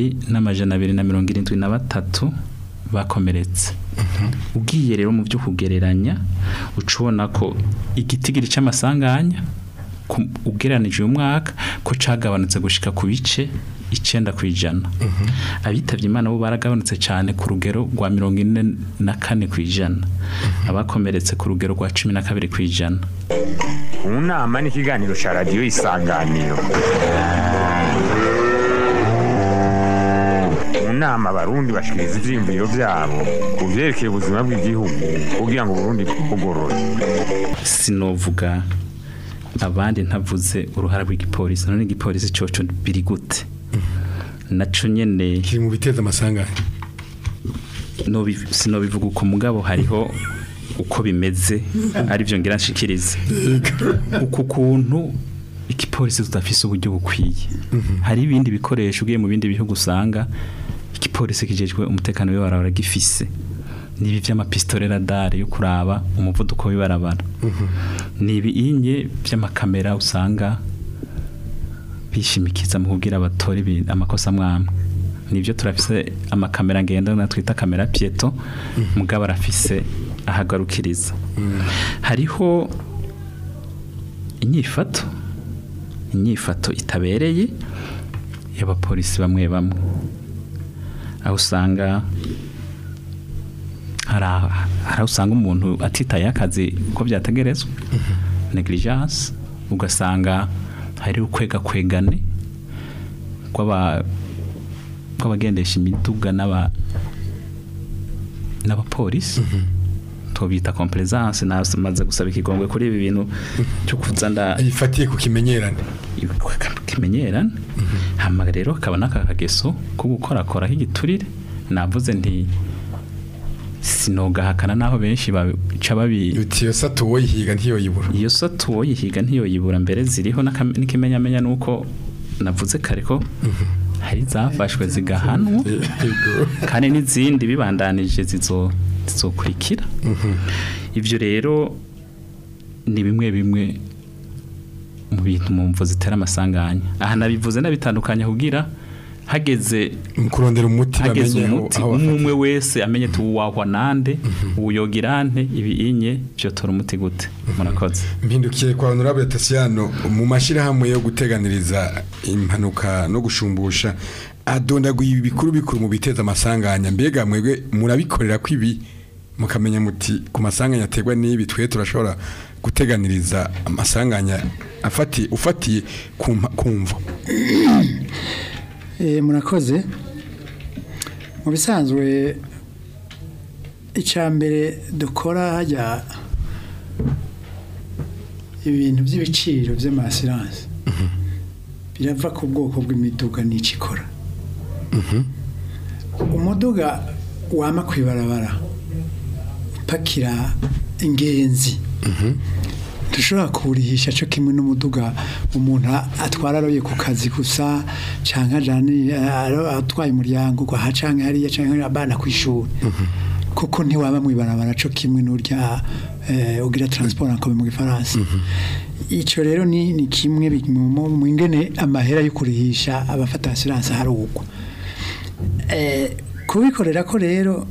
2273 bakomeretse. Ugiye rero mu byo kugereranya ucubona ko igitigiri c'amasanganya ugereranije uyu mwaka ko cagabanutse gushika ku bice 9%. Abitavye Imana bo baragabanutse cyane ku rugero rwa 44%. Abakomeretse ku rugero rwa 12%. Unama ni kiganiro cha radio Isanganiro. Unama barundi bashikiriza ivyiyumviro vyabo kuvyerekeye ubuzima bw'igihugu kugira ngo Burundi bugorore. Sinovuga abandi ntavuze uruhara rw'igipolisi, none igipolisi coco biri gute? Naco nyene kiri mu biteza amasanganya. Sinobivuga uko mugabo hariho uko bimeze ari byo ngira nshikirize. Uko kuntu igipolisi tudafise uburyo bukwiye. Hari ibindi bikoresho ugiye mu bindi bihugu usanga igipolisi kijejwe umutekano w'ibarabara gifise. Nibi vy'amapistole radar yo kuraba umuvuduko w'ibarabara. Nibi inye vy'amakamera usanga bishimikiza mu kugira abatori amakosa mwamwe. Nivyo turafise amakamera ngenda natwita kamera pieto mugabo arafise ahagarukiriza. Hariho inyifato itabereye y'abapolisi bamwe aho usanga usanga umuntu atitaye akazi uko byategerezwa, negligence, ugasanga hari ukwegane kw'abagendesha imiduga n'abapolisi. Tobita complaisance namaze gusaba ikigongwe kuri ibi bintu cyo kuzanda ifatiye ku kimenyerane. Hama rero akaba n'akageso ko gukorakora higiturire. Navuze nti sinogahakana naho benshi baca utiyo satuwo yihiga ntiyoyibura. Iyo satuwo yihiga ntiyoyibura mbere ziriho n'ikimenyamenya nuko navuze kare ko hari zafashwe zigahanwa kandi n'izindi bibandanije zizokurikira. Ivyo rero ni bimwe mu bintu mu mvo zitera amasanganya. Aha nabivuze nabitandukanya kugira hageze kurondera umuti bamenye aho umwe wese amenye tuwahwa nande uyogirante ibinye byo tora umuti gute. Murakoze. Mpindukiye kwa Honorable Tasiano mu mashira hamwe yo guteganiriza impanuka no gushumbusha adondaguye ibikuru mu biteza amasanganya. Mbega mwebwe murabikorera kwibi mukamenya muti ku masanganya ategwa n'ibi twe turashobora guteganiriza amasanganya ufatiye kumva. Murakoze. Mu bisanzwe icambere dukora hajya ibintu by'ibiciro by'amasiranse birava ku bwoko bw'imiduga n'icikora. Umuduga wama kwibarabara pakira ingenzi dushobora kurihisha cyo kimwe n'umuduga umuntu atwara roye ku kazi gusa canka jani atwaye umuryango ko hacanke hariya canke abana kwishura kuko ntiwaba mwibarabara cyo kimwe n'urya ugira transport encore mu gifaransa. Ico rero ni kimwe mu ingene amahera yo kurihisha abafata assurance harugwa. Kubikorera ko rero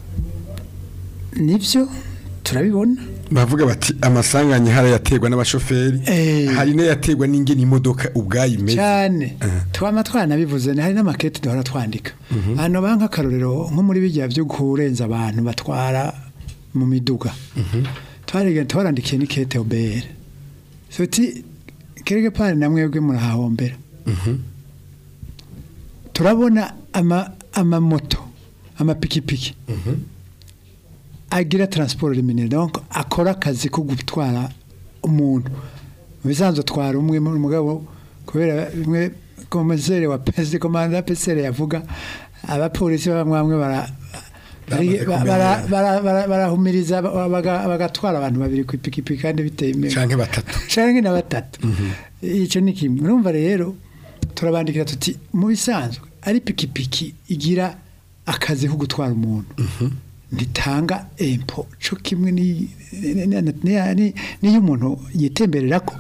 nivyo turabibona bavuga bati amasanganya hara yategwa n'abashoferi hari ne yategwa n'ingene imodoka ubwayimeze cyane. Twama twanabivuze hari n'amakete duhora twandika hano banka karorero nko muri bijya byo kurenza abantu batwara mu miduga. Twarandikiye ni kete obere soti kerege pare namwebwe murahahombera. Turabona ama moto amapikipiki agira transport liminaire donc akora akazi ko gutwara umuntu bisanzwe twara umwe mu mugabo kubera bimwe komisere wa pese komanda pesere yavuga abapolisi bamwe barahumiriza bagatwara abantu babiri ku ipikipiki kandi biteye imbere canke batatu ico ni kimwe. Urumva rero turabandikira tuti mu bisanzwe ari pikipiki igira akazi ko gutwara umuntu ntitanga empo cyo kimwe niyo umuntu yitemberera ko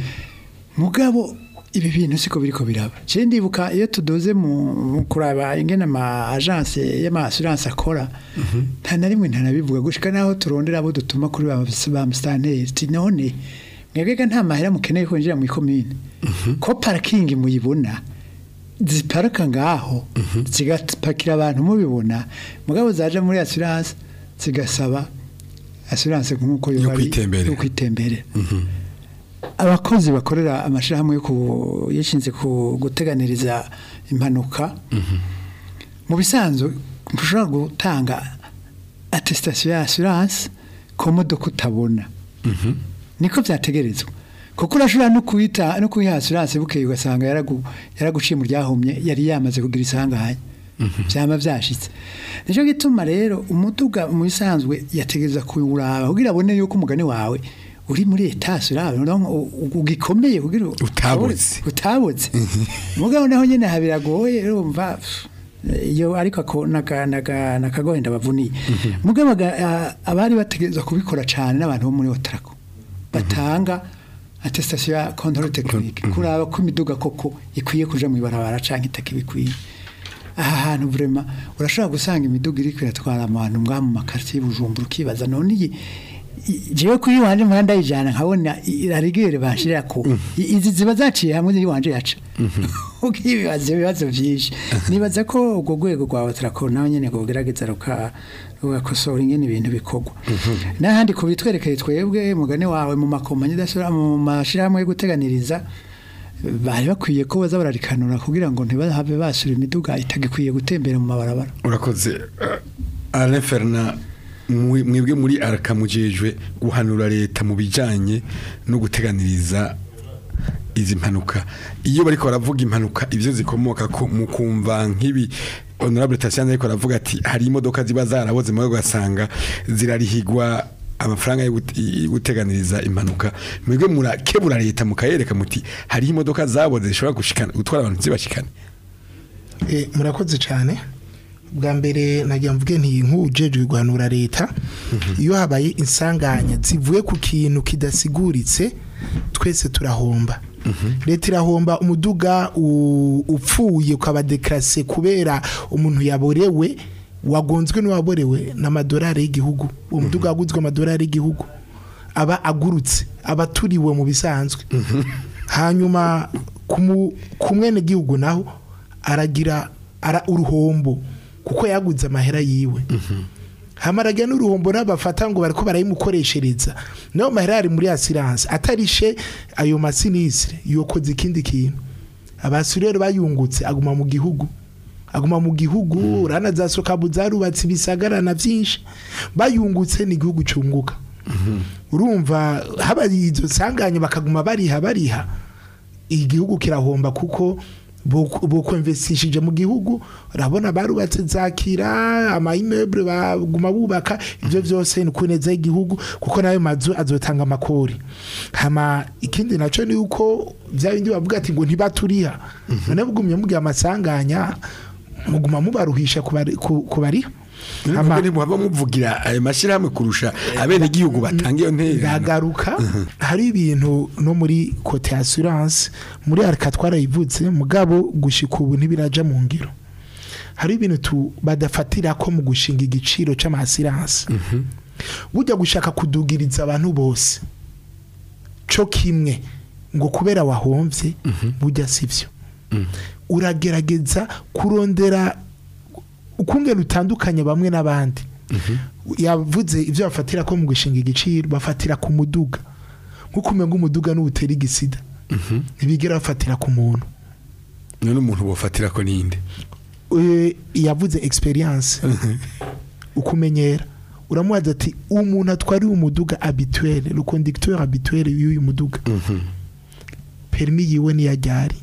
mugabo ibi bintu siko biriko biraba je ndibuka iyo tudoze mu kuraba ingene ama agence y'ama assurance akora nta na rimwe ntanabivuga gushika naho turondera abo dutuma kuri ba mustanteri none mwebwe nta mahera mukeneye kwinjira mu ikomine ko parking muyibona ziparaka ngaho zigapakira abantu mubibona mugabo zaje muri assurance zigasaba assurance nk'uko yo kwitembere abakozi bakorera amashirahamwe yishinze guteganiriza impanuka mu bisanzwe mushobora gutanga attestation ya assurance ko modoka utabona niko byategerezwa kuko urashobora no kuyiha assurance bukeye ugasanga yaraguciye mu ryahomye yari yamaze kugira isanganya byama byashitse nico gituma rero umuduga mu bisanzwe yategereza kuwuraba kugira abone yuko umugani wawe uri muri etage ugikomeye kugira utabuze mugabo naho nyene habiragoye urumva iyo ariko nakagohenda bavuniye mugabo abari bategereza kubikora cyane n'abantu bo muri Otrako batanga attestation ya contrôle technique kuraba ko imiduga koko ikwiye kuja mu ibarabara canke itakibikwiye aha hantu vraiment urashobora gusanga imiduga iri kwiratwara abantu mbwa mu makartier Bujumbura kibaza none jewe kuri wanje mpanda ijana nkabona irarigere bashira ko izi ziba zaciye hamwe ni wanje yaca ibibazo byinshi nibaza ko ubwo rwego rwa Otrako nawe nyene kugerageza rukakosora ingene ibintu bikorwa n'ahandi kubitwerekeye twebwe mugane wawe mu makompanyi dasura mu mashirahamwe yo guteganiriza bari bakwiye ko baza bararikanura kugira ngo ntibahave basura imiduga itagikwiye gutembera mu mabarabara urakoze Alain Fernand mwebwe muri arakamujejwe guhanura leta mu bijanye no guteganiriza izi mpanuka iyo bariko baravuga impanuka ivyo zikomoka mu kumva nk'ibi honorable Tatiana ariko aravuga ati hari imodoka ziba zaraboze mu gasanga zirarihigwa amafaranga yo guteganiriza impanuka mwebwe murakebura leta mukayereka muti hari imodoka zaboze zishobora gushikana gutwara abantu zibashikana murakoze cyane bwa mbere nagira mvuge nti nk'ujejwe guhanura leta iyo habaye insanganya zivuye ku kintu kidasiguritse twese turahomba leta irahomba umuduga upfuye ukaba deklase kubera umuntu yaborewe wagonzwe n'uwaborewe n'amadolari y'igihugu umuduga waguzwe amadolari y'igihugu aba agurutse aba turiwe mu bisanzwe hanyuma kumwene gihugu naho aragira uruhombo kuko yaguze amahera yiwe hamarage n'uruhombo n'abafata ngo bariko barayimukoreshereza no mahera ari muri assurance atarishe ayo masinistre yokoze ikindi kintu abasurero bayungutse aguma mu gihugu rana zasoka buzarubatse bisagarana byinshi bayungutse ni gihugu cunguka urumva habari izo sanganye bakaguma bariha igihugu kirahomba kuko boko investishije mu gihugu urabona barubatse zakira ama immeuble baguma bubaka ivyo byose ni kuneza igihugu kuko nayo mazu azotanga makori hama ikindi naco ni uko byabindi bavuga ati ngo ntibaturiha none bugumye mugiye amasanganya muguma mubaruhisha kubari ama ni muhaba muvugira ayo mashirahamwe kurusha abene gihugu batangiye ntera yagaruka hari ibintu no muri côté assurance muri arka twarayivutse mugabo gushika ubu ntibiraja mu ngiro hari ibintu badafatira ko mu gushinga igiciro c'ama assurance burya gushaka kudugiriza abantu bose co kimwe ngo kubera wahomvye burya sivyo uragerageza kurondera ukungena utandukanye bamwe n'abandi yavuze ivyo bafatira ko mu gushinga igiciro bafatira ku muduga nkuko umenga umuduga n'ubutera igisida ntibigera bafatira ku muntu none umuntu bofatira ko ninde yavuze experience ukumenyera uramubaza ati umuntu atwari umuduga habituel le conducteur habituel y'uyu muduga permis yiwe ni yajyari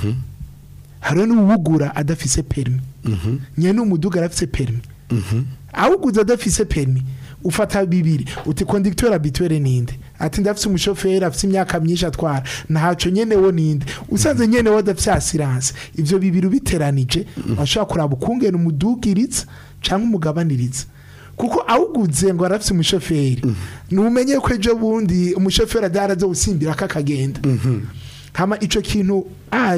hari n'ubugura adafise permis nyene umuduga arafise permis awuguza adafise permis ufata bibiri uti conducteur habituel ninde ati ndafise umushoferi afise imyaka myinshi atwara ntaco nyene wo ninde usanze nyene wo adafise assurance ivyo bibiri biteranije bashaka kuraba ukungena umudugiritsa canke umugabaniriza kuko awuguze ngo arafise umushoferi numenye ko ejo bundi umushoferi adaraza usimbira akakagenda hama ico kintu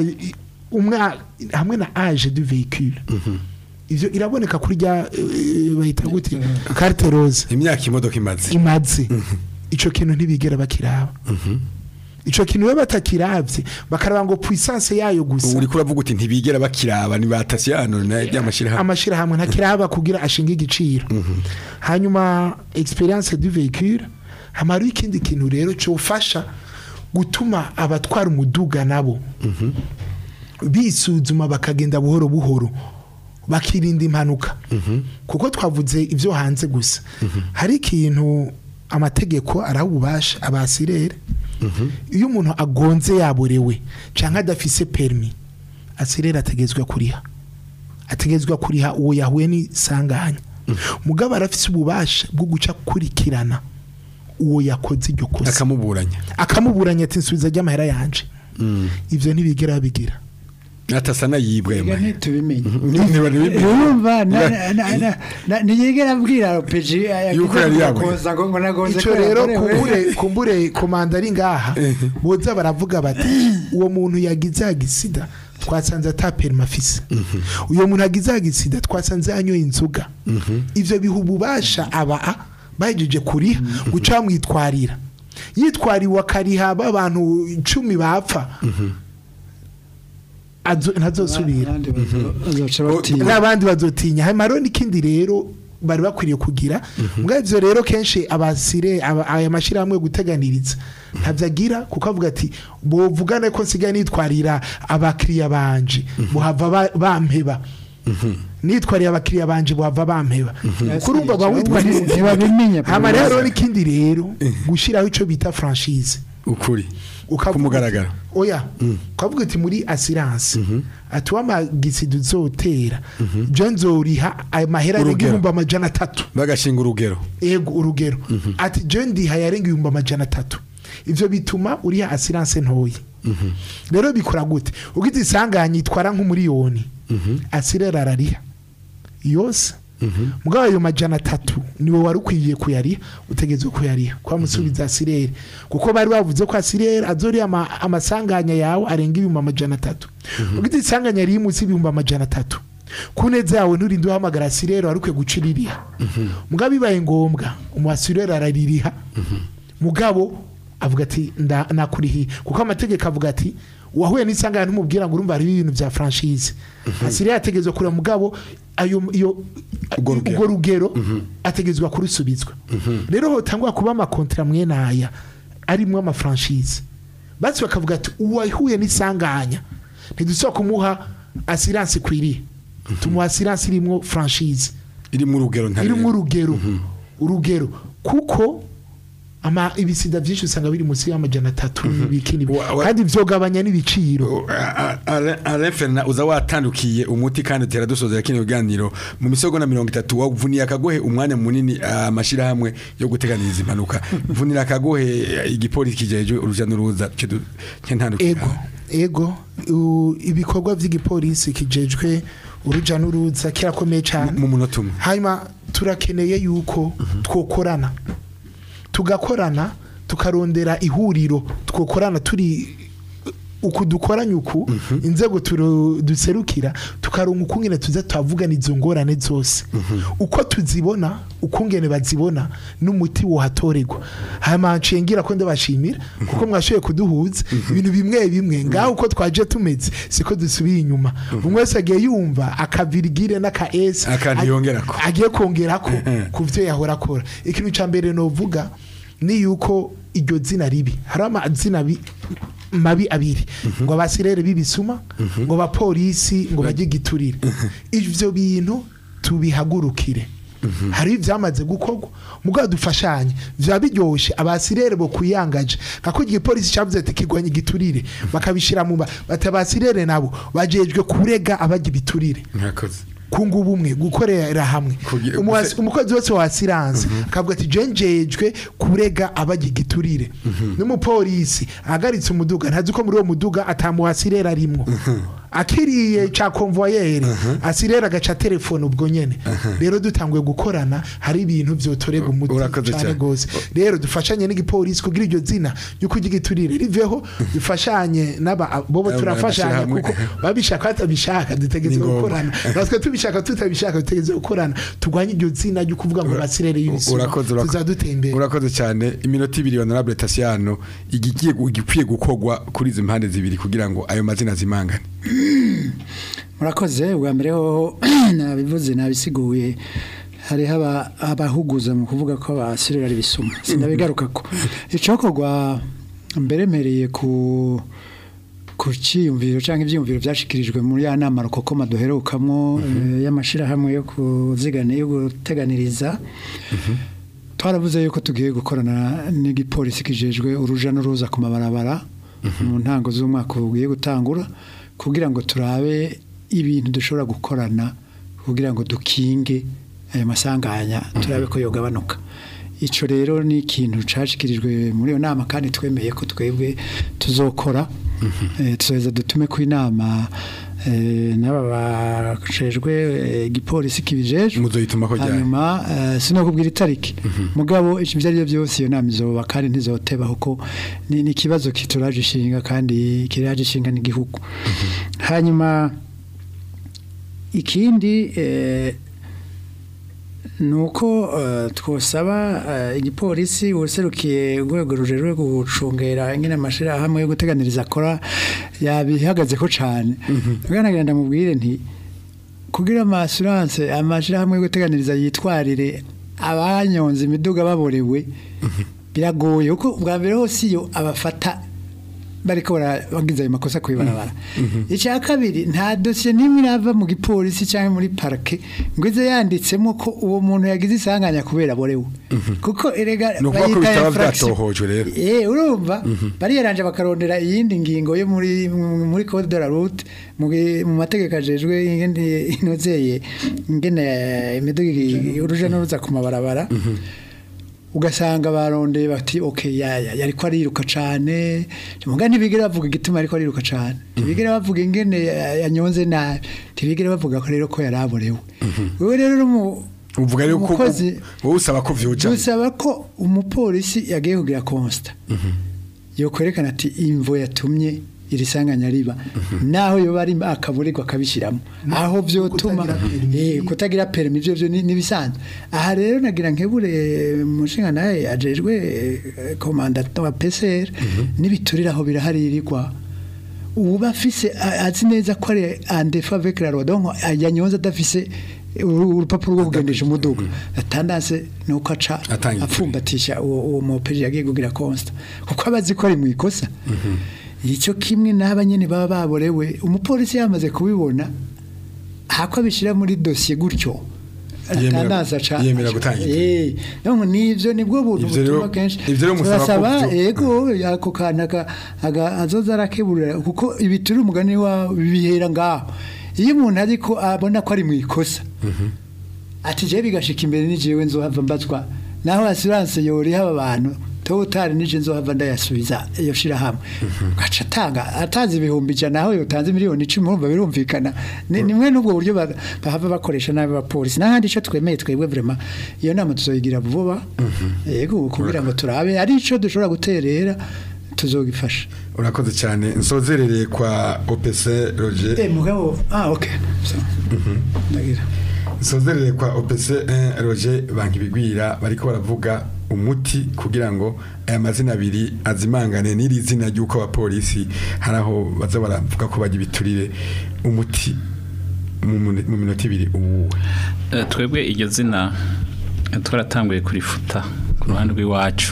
hamwe na âge du véhicule ivyo iraboneka kuri rya bahita gute carte rose imyaka imodoka imaze ico kintu ntibigera bakiraba ico kintu we batakiravye bakaraba ngo puissance yayo gusa uri kuravuga uti ntibigera bakiraba ni batasiano na amashira hamwe ntakiraba kugira ashinga igiciro hanyuma experience du véhicule hamaru ikindi kintu rero cyo ufasha gutuma abatwara umuduga nabo bisuzuma bakagenda buhoro buhoro bakirinda impanuka kuko twavuze ivyo hanze gusa hari ikintu amategeko arabubasha abasirere iyo umuntu agonze yaborewe canka adafise permis asirere ategezwa kuriha uwo yahuye ni sanganya mugabo arafise ububasha bwo guca kurikirana uwo yakoze iryo kosa akamuburanya ati nsubiza ry'amahera yanje ivyo ntibigera bigira natasana yibwe ntitubimenye urumva niyigera abwira peji yuko yari yakoza ngo nagonze ico rero kumbure komanda ari ngaha boza baravuga bati uwo muntu yagize agisida twasanze ataperma afise uyo muntu yagize agisida twasanze anyoye inzoga ivyo bihububasha bahejeje kuriha guca mwitwarira yitwariwe akariha abantu 10 bapfa ntazosubira n'abandi bazotinya hamaro n'ikindi rero bari bakwiriye kugira mbwa ivyo rero kenshi abasire aya mashira hamwe guteganiriza ntavyagira kuko avuga ati bovugane ko nsigaye nitwarira abakiriya banje buhava bampeba nitwariye abakiriya banje buhava bampeba kurumva bawitwarira hama rero n'ikindi rero gushiraho ico bita franchise ukuri kumugaragara oya kavuga ati muri assurance atuwa magisidu zotera jonzo uriha amahera y'igihumbi 300 bagashinga urugero yego urugero ati jondi hayarenga 300 ivyo bituma uriha assurance ntoyi rero bikora gute ugize isanganya itwara nk'umuriyoni asirera arariha yose mugabo ayo 300 niwe warukwiye kuyariha utegezwe kuyariha kwa musubiza asirere kuko bari bavuze ko asirere azori amasanganya yawe arenga 300 ugize isanganya ri munsi 300 kuneza yawe nturinde uhamagara asirere warukwiye guciririha mugabo bibaye ngombwa umwasirere araririha mugabo avuga ati nakurihi kuko amategeko avuga ati wahuye n'isanganya ntumubwira ngo urumva ari ibintu bya franchise asirere ategezwe kura mugabo ayo ugo rugero ategezwa kurusubizwa rero hotangwa kuba amakontra mwenaya arimwe ama franchise basi bakavuga ati uwahuye n'isanganya ntidusaba kumuha assurance kwiri tumuha assurance irimwo franchise irimwo urugero kuko ama ibisida byinshi usanga biri munsi y'300 bikini kandi vyogabanya n'ibiciro Alefena uza watandukiye umuti kandi tera dusozera kino biganiro mu misogo na 30 wavuniye akagohe umwanya munini amashira hamwe yo guteganiriza impanuka vunira akagohe igipolisi kijeje uruja n'uruza ego ibikorwa vy'igipolisi kijejwe uruja n'uruza kirakomeye cyane mu munota umwe hanyuma turakeneye yuko twokorana tugakorana tukarondera ihuriro twokorana turi ukudukoranya uku inzego duserukira tukaronka ukungene tuza tavugana izo ngorane zose uko tuzibona ukungene bazibona n'umuti wo hatorerwa hama nshengira ko ndabashimira kuko mwashoye kuduhuza ibintu bimwe ngaho uko twaje tumeze siko dusubiye inyuma umwe wese agiye yumva akavirigire n'aka S agiye kongerako kuvyo yahora akora ikintu ca mbere no vuga ni yuko iryo zina ribi hari amazina mabi abiri ngo abasirere bibisuma ngo bapolisi ngo bajye giturire ivyo bintu tubihagurukire hari ivyamaze gukorwa mugabo dufashanye vya biryoshe abasirere bo kuyangaje kako igipolisi cyavuze ati kigwanye giturire bakabishira mu batabasirere nabo bajejwe kurega abaje biturire kungu bumwe gukorera hamwe umukozi wose wa assurance akavuga ati jenjejwe kurega abagigiturire n'umupolisi agaritse umuduga ntazi ko muri uwo muduga atamuhasirera arimwo akiriye ca convoyeur asirera gaca telefone ubwo nyene rero dutanguye gukorana hari ibintu byotorega umuti cyane gose rero dufashanye n'igipolisi kugira iryo zina yuko igiturire riveho dufashanye n'aba bobo turafashanya kuko babishaka batabishaka dutegeze gukorana natwe tubishaka tutabishaka dutegeze gukorana tugwanye iryo zina ryo kuvuga ngo basirere y'ibisura tuzadutembera urakoze cyane iminota 2 honorable Tasiano igikwiye gukogwa kuri izi mpande zibiri kugira ngo ayo mazina zimangane. Murakoze ubwa mbere ho nabivuze nabisiguye hari abahuguza mu kuvuga ko abasirera ari bisuma sinabigaruka ko icokogwa mbere mereye ku ciyumviro canke ivyumviro byashikirijwe muri ya nama rukokoma duherukamwo y'amashira hamwe yo kuzigana yo guteganiriza twaravuze yuko tugiye gukorana n'igipolisi kijejwe uruja n'uruza ku mabarabara mu ntango z'umwaka ugiye gutangura kugira ngo turabe ibintu dushobora gukorana kugira ngo dukinge ayo masanganya turabe ko yogabanuka ico rero ni ikintu cashikirijwe muri iyo nama kandi twemeye ko twebwe tuzokora tuzoza dutume ku inama n'aba bacejwe igipolisi kibijejwe muzoyituma ko cyane hanyuma sinokubwira itariki mugabo ivyo ari byo byose iyo nama izoba kandi ntizoteba kuko ni kibazo kituraje ishinga kandi kiraje ishinga n'igihugu hanyuma ikindi nuko twosaba igipolisi userukiye urwego rujejwe gucungera ingene amashira hamwe yo guteganiriza akora yabihagaze ko cyane nganagenda mubwire nti kugira assurance amashira hamwe yo guteganiriza yitwarire abanyonze imiduga baborewe biragoye uko bwa mbere hose iyo abafata bariko bagize ayo makosa kwibarabara icya kabiri nta dossier nimwe irava mu gipolisi cyangwa muri parke ngwize yanditsemo ko uwo muntu yagize isanganya kubera borewe kuko erega bayita byatohojwe rero urumva bari yaranje bakarondera iyindi ngingo yo muri code de la route mu mategeko ajejwe inozeye ingene imiduga uruja n'uruza ku mabarabara ugasanga barondeye bati okay yari ko ariruka cyane muga ntibigera bavuga igituma ariko ariruka cyane ntibigera bavuga ingene yanyonze nabi ntibigera bavuga ko rero ko yaraborewe wewe rero uvuga rero ko wowe usaba ko vyuja usaba ko umupolisi yagiye kugira constat yo kwerekana ati imvo yatumye irisanganya riba naho yo bari akaburirwa kabishiramo aho vyotuma kutagira permis byo nibisanzwe aha rero nagira nkebure mushinga naye ajejwe commandant wa PCR nibiturira aho biraharirirwa uba afise azi neza ko ari andefa avec la loi donc yanyonza dafise urupapuro rwo kugendesha umuduga atandase nuko aca apfumbatisha uwo mopeje yagiye kugira constat kuko abazi ko ari mu ikosa icyo kimwe n'abanyene baba baborewe umupolisi yamaze kubibona hako bishira muri dossier gutyo atandaza ca yemera gutangira no nivyo nibwo buntu butuma kenshi turasaba yego yako kanaka azoza arakeburira kuko ibituri umugani wa bihera ngaho iyo umuntu ariko abona ko ari mu ikosa ati je bigashika imbere ni jewe nzohava mbazwa naho assurance yori haba abantu totari nije nzohava ndayasubiza iyo shira hamwe gaca tanga atanze ibihumbi ijana aho yotanze miliyoni 10 urumva birumvikana nimwe n'ubwo buryo bahava bakoresha nabi abapolisi n'ahandi ico twemeye twebwe vraiment iyo nama tuzoyigira vuba yego kugira ngo turabe ari ico dushobora guterera tuzogifasha urakoze cyane nsozerereye kwa OPC Roger mugabo okay ndagira nsozerereye kwa OPC Roger Bankibigwira bariko baravuga umuti kugira ngo aya mazina abiri azimangane n'iri zina ry'uko abapolisi haraho baza baravuga ko bagira biturire umuti mu minota 2 ubu twebwe iryo zina twaratanguye kurifuta ku ruhande rw'iwacu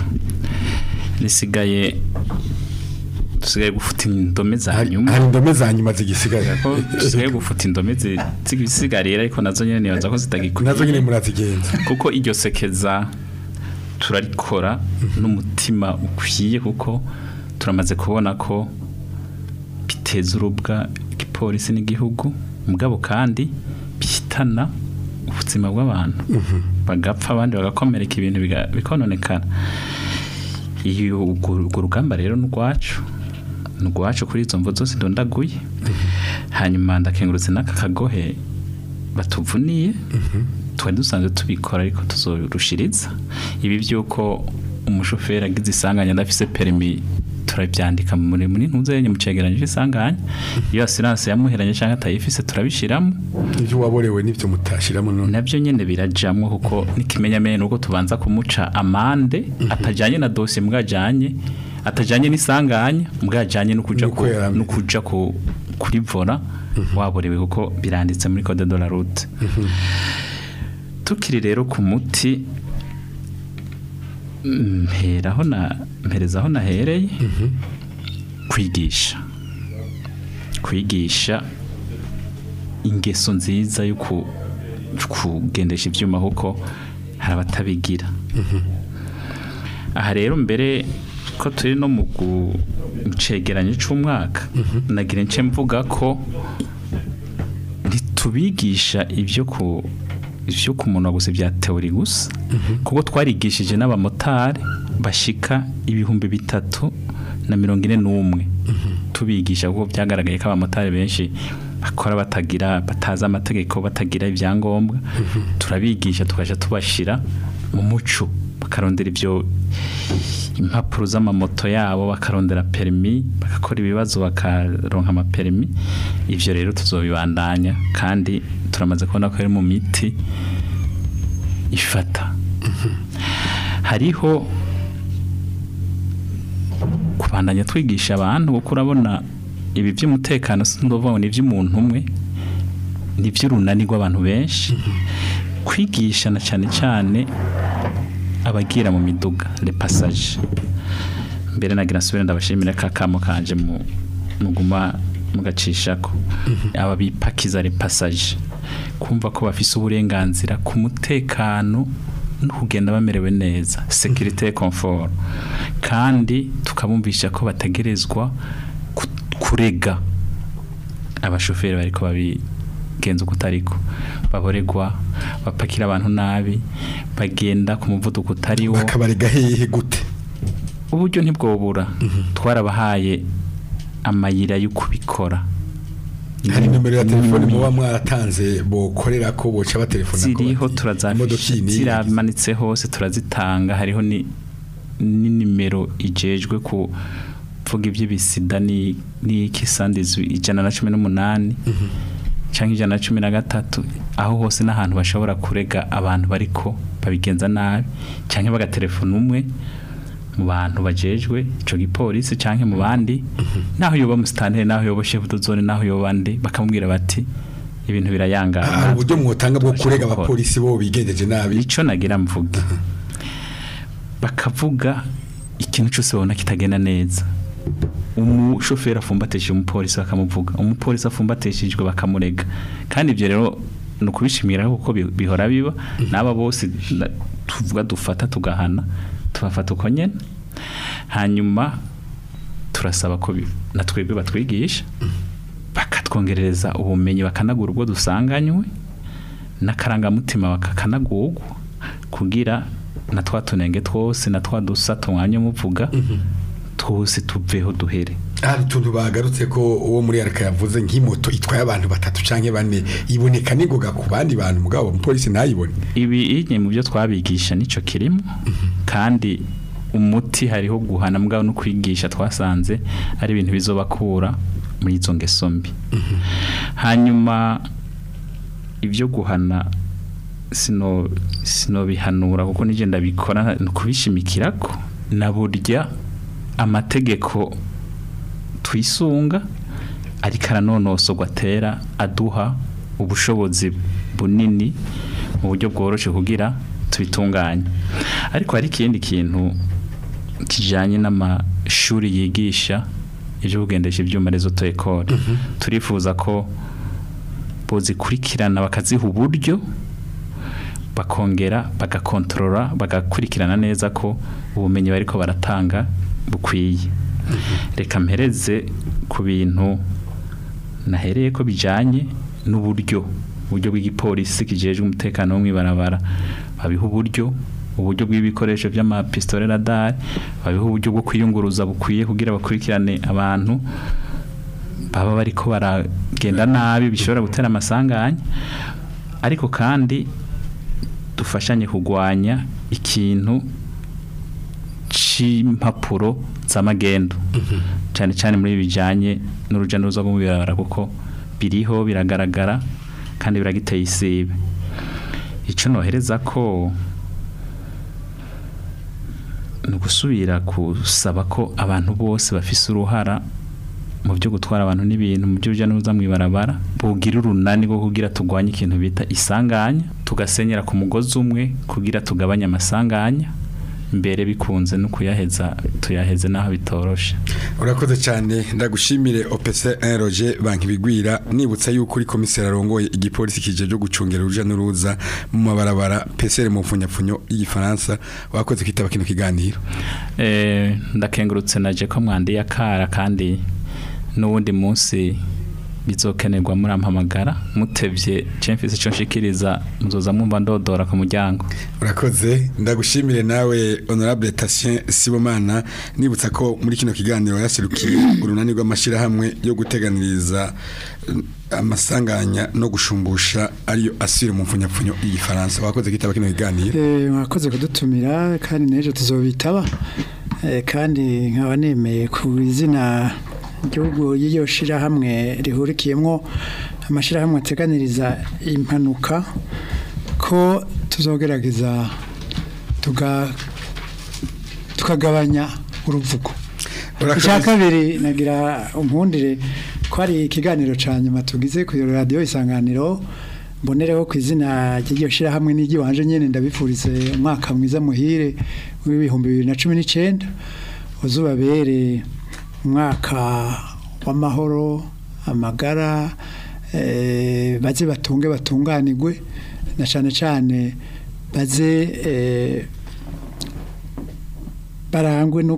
risigaye dusigaye gufuta indome za nyuma hari indome za nyuma zigisigaye dusigaye gufuta indome zigisigaye ariko nazo nyene nibaza ko zitagikwiye nazo nyene murazigenza kuko iryo sekeza turarikora n'umutima ukwiye kuko turamaze kubona ko biteza urubwa igipolisi n'igihugu mugabo kandi bihitana ubuzima bw'abantu bagapfa abandi bagakomereka ibintu bikononekana iyo urugamba rero n'urwacu nugwacu kuri izo mvo zose ndondaguye hanyuma ndakengurutse n'akakagohe batuvuniye twari dusanzwe tubikora ariko tuzorushiriza ibi byuko umushoferi agize isanganya ndafise permis turabyandika muri ntuzenye mu cegeranyo cy'isanganya iyo assurance yamuheranye cyangwa atayifise turabishiramo ivyo waborewe n'ivyo mutashiramo none navyo nyene birajamwe kuko nikimenyamene nuko tubanza kumuca amande atajanye na dossier mbwajanye atajanye n'isanganya mbwajanye no kuja kuri vora waborewe kuko biranditse muri code de la route tukiri rero ku muti mperezaho nahereye kwigisha ingeso nziza yo kugendesha ivyuma kuko hari abatabigira aha rero mbere ko turi no mu cegeranyo c'umwaka nagira nce mvuga ko ntitubigisha ivyo ku muntu gusa bya teori gusa kuko twarigishije n'abamotari bashika 341 tubigisha kuko byagaragaye ko abamotari benshi bakora bataza amategeko batagira ibyangombwa turabigisha tukaja tubashira mu muco bakarondera ivyo impapuro z'amamoto yabo bakarondera permis bakakora ibibazo bakaronka ama permis ivyo rero tuzobibandanya kandi turamaze kubona ko ari mu miti ifata hariho kubandanya twigisha abantu kuko urabona ibi by'umutekano sindovuga ni iby'umuntu umwe ni iby'urunani rw'abantu benshi kwigisha na cyane abagira mu miduga le passage mbere nagira nsubire ndabashimira kakamo kanje muguma mugacishako aba bipakiza le passage kumva ko bafise uburenganzira ku mutekano no kugenda bamerewe neza sécurité confort kandi tukabumvisha ko batagerezwa kurega abashoferi bariko babigenza kutariko baboregwa bapakira abantu nabi bagenda ku muvuduko utari wo bakabarega hehe gute uburyo ntibwobura twarabahaye amayira yo kubikora hari numero ya telefone muba mwaratanze bokorera ko boca batelefona ko ziriho ziramanitse hose turazitanga hariho ni nimero ijejwe ku vuga iby'ibisida ni kisandizwe 118 cyangwa 113 aho hose n'ahantu bashobora kurega abantu bariko babigenza nabi cyangwa bagatelefona umwe mu bantu bajejwe ico gipolisi cyangwa mu bandi naho yoba mu stande naho yoba chef de zone naho yoba bandi bakamubwira bati ibintu birayangana uburyo mwotanga bwo kurega abapolisi bo bigendeje nabi ico nagira mvuga bakavuga ikintu cyose babona kitagenda neza umushoferi afumbatesheje umupolisi bakamuvuga umupolisi afumbateshejwe bakamurega kandi ibyo rero no kubishimira kuko bihora biba naba bose tuvuga dufata tugahana tubafata uko nyene hanyuma turasaba ko natwebwe batwigisha bakatwongereza ubumenyi bakanagura ubwo dusanganywe n'akarangamutima bakakanagurwa kugira na twatunenge twose na twadusato mwanya muvuga twose tuveho duhere hari tuntu bagarutse ko uwo muri arka yavuze nk'imoto itwaye abantu 3 canke 4 iboneka nigoga ku bandi bantu mugabo umupolisi ntayibone ibi inye mu byo twabigisha nico kirimo kandi umuti hariho guhana mugabo no kwigisha twasanze ari ibintu bizobakura muri izo ngeso mbi hanyuma ibyo guhana sino bihanura kuko nije ndabikora kubishimikirako na burya amategeko twisunga ariko aranonosogwa atera aduha ubushobozi bunini mu buryo bworoshe kugira tubitunganye ariko hari ikindi kintu kijanye n'amashuri yigisha ibyo kugendesha ibyuma rezo to école turifuza ko bozikurikirana bakaziha uburyo bakongera bagakontorora bagakurikirana neza ko ubumenyi bariko baratanga bukwiye reka mpereze ku bintu nahereye ko bijanye n'uburyo bw'igipolisi kijeje umutekano wo mwibarabara babiha uburyo uburyo bw'ibikoresho by'amapistole radar babiha uburyo bwo kwiyunguruza bukwiye kugira bakurikirane abantu baba bariko baragenda nabi bishobora gutera amasanganya ariko kandi dufashanye kugwanya ikintu c'impapuro z'amagendo cyane cyane muri bijanye n'uruja n'uruza rwo mu birabara kuko biriho biragaragara kandi biragiteye isibe ico nohereza ko nugusubira kusaba ko abantu bose bafise uruhara mu byo gutwara abantu n'ibintu mu byo uja n'uruza mwibarabara bugira urunani rwo kugira tugwanye ikintu bita isanganya tugasenyera ku mugozi umwe kugira tugabanye amasanganya mbere bikunze no kuyaheza tuyaheze naho bitoroshe. Urakoze cyane ndagushimire OPC Roger Bankibigwira nibutsa yuko uri komisera rongoye igipolisi kije cyo gucungera uruja n'uruza mu mabarabara PCR mu mfunyapfunyo y'Igifaransa wakoze kwitaba kino kiganiro. Ndakengurutse naje ko mwandi yakara kandi n'ubundi munsi bizokenerwa muri ampamagara mutevye cemfise cyo nshikiriza muzoza mwumva ndodora ku muryango. Urakoze ndagushimire nawe honorable Tatien Sibomana nibutsa ko muri kino kiganiro yasirukiye urunani rw'amashira hamwe yo guteganiriza amasanganya no gushumbusha ariyo asire mu mfunyapfunyo y'Igifaransa wakoze kitaba kino kiganiro. Wakoze kudutumira kandi nejo tuzobitaba kandi nkaba nemeye ku izina igihugu y'iryo shira hamwe rihurikiyemo amashira hamwe ateganiriza impanuka ko tuzogerageza tukagabanya uruvugo. Icya kabiri nagira umpundire ko ari ikiganiro ca nyuma tugize ku radio Isanganiro mbonereho ku izina ry'iryo shira hamwe n'igi wanje nyene ndabifurize umwaka mwiza muhire w'ibihumbi 2019 uzubabere umwaka w'amahoro amagara baze batunge batunganirwe na cyane cyane baze barangwe no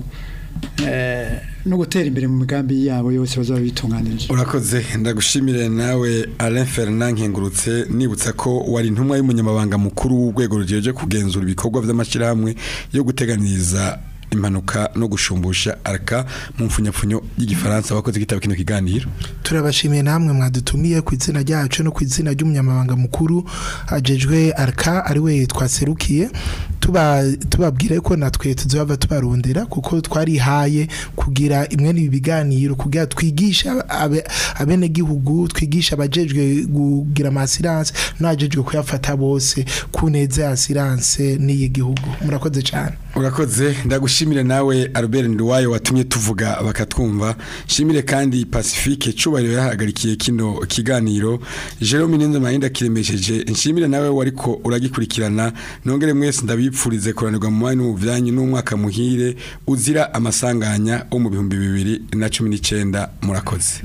gutera imbere mu migambi yabo yose bazaba bitunganirije. Urakoze ndagushimire nawe Alain Fernand Nkengurutse nibutsa ko wari intumwa y'umunyamabanga mukuru w'urwego rujeje kugenzura ibikorwa by'amashirahamwe yo guteganiriza impanuka no gushumbusha arka mu mfunyapfunyo y'Igifaransa wakoze kitaba kino kiganiro. Turabashimiye namwe mwadutumiye ku izina ryacu no ku izina ry'umunyamabanga mukuru ajejwe arka ari we twaserukiye tubabwire ko natwe tuzova tubarondera kuko twarihaye kugira imwe n'ibi biganiro kugira twigisha abene gihugu twigisha abajejwe kugira amasirance n'abajejwe kuyafata bose ku neza ya assurance n'iyi gihugu. Murakoze cyane. Urakoze ndagushimire nawe Albert Nduwayo watumye tuvuga bakatwumva. Shimire kandi Pacifique Cubahiro yahagarikiye kino kiganiro. Jerome Ninzo Mahinda kiremesheje. Nshimire nawe wariko uragikurikirana. Nongere mwese ndabipfurize kuranirwa mu mwanya w'ubuvyanyi n'umwaka muhire uzira amasanganya wo mu 2019. Murakoze.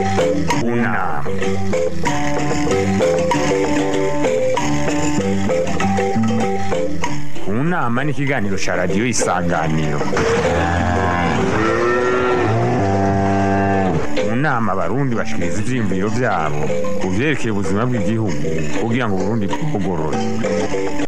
Unama ni ikiganiro cha radio Isanganiro. Unama abarundi bashikiriza ivyiyumviro vyabo kuvyerekeye ubuzima bw'igihugu kugira ngo Burundi bugorore.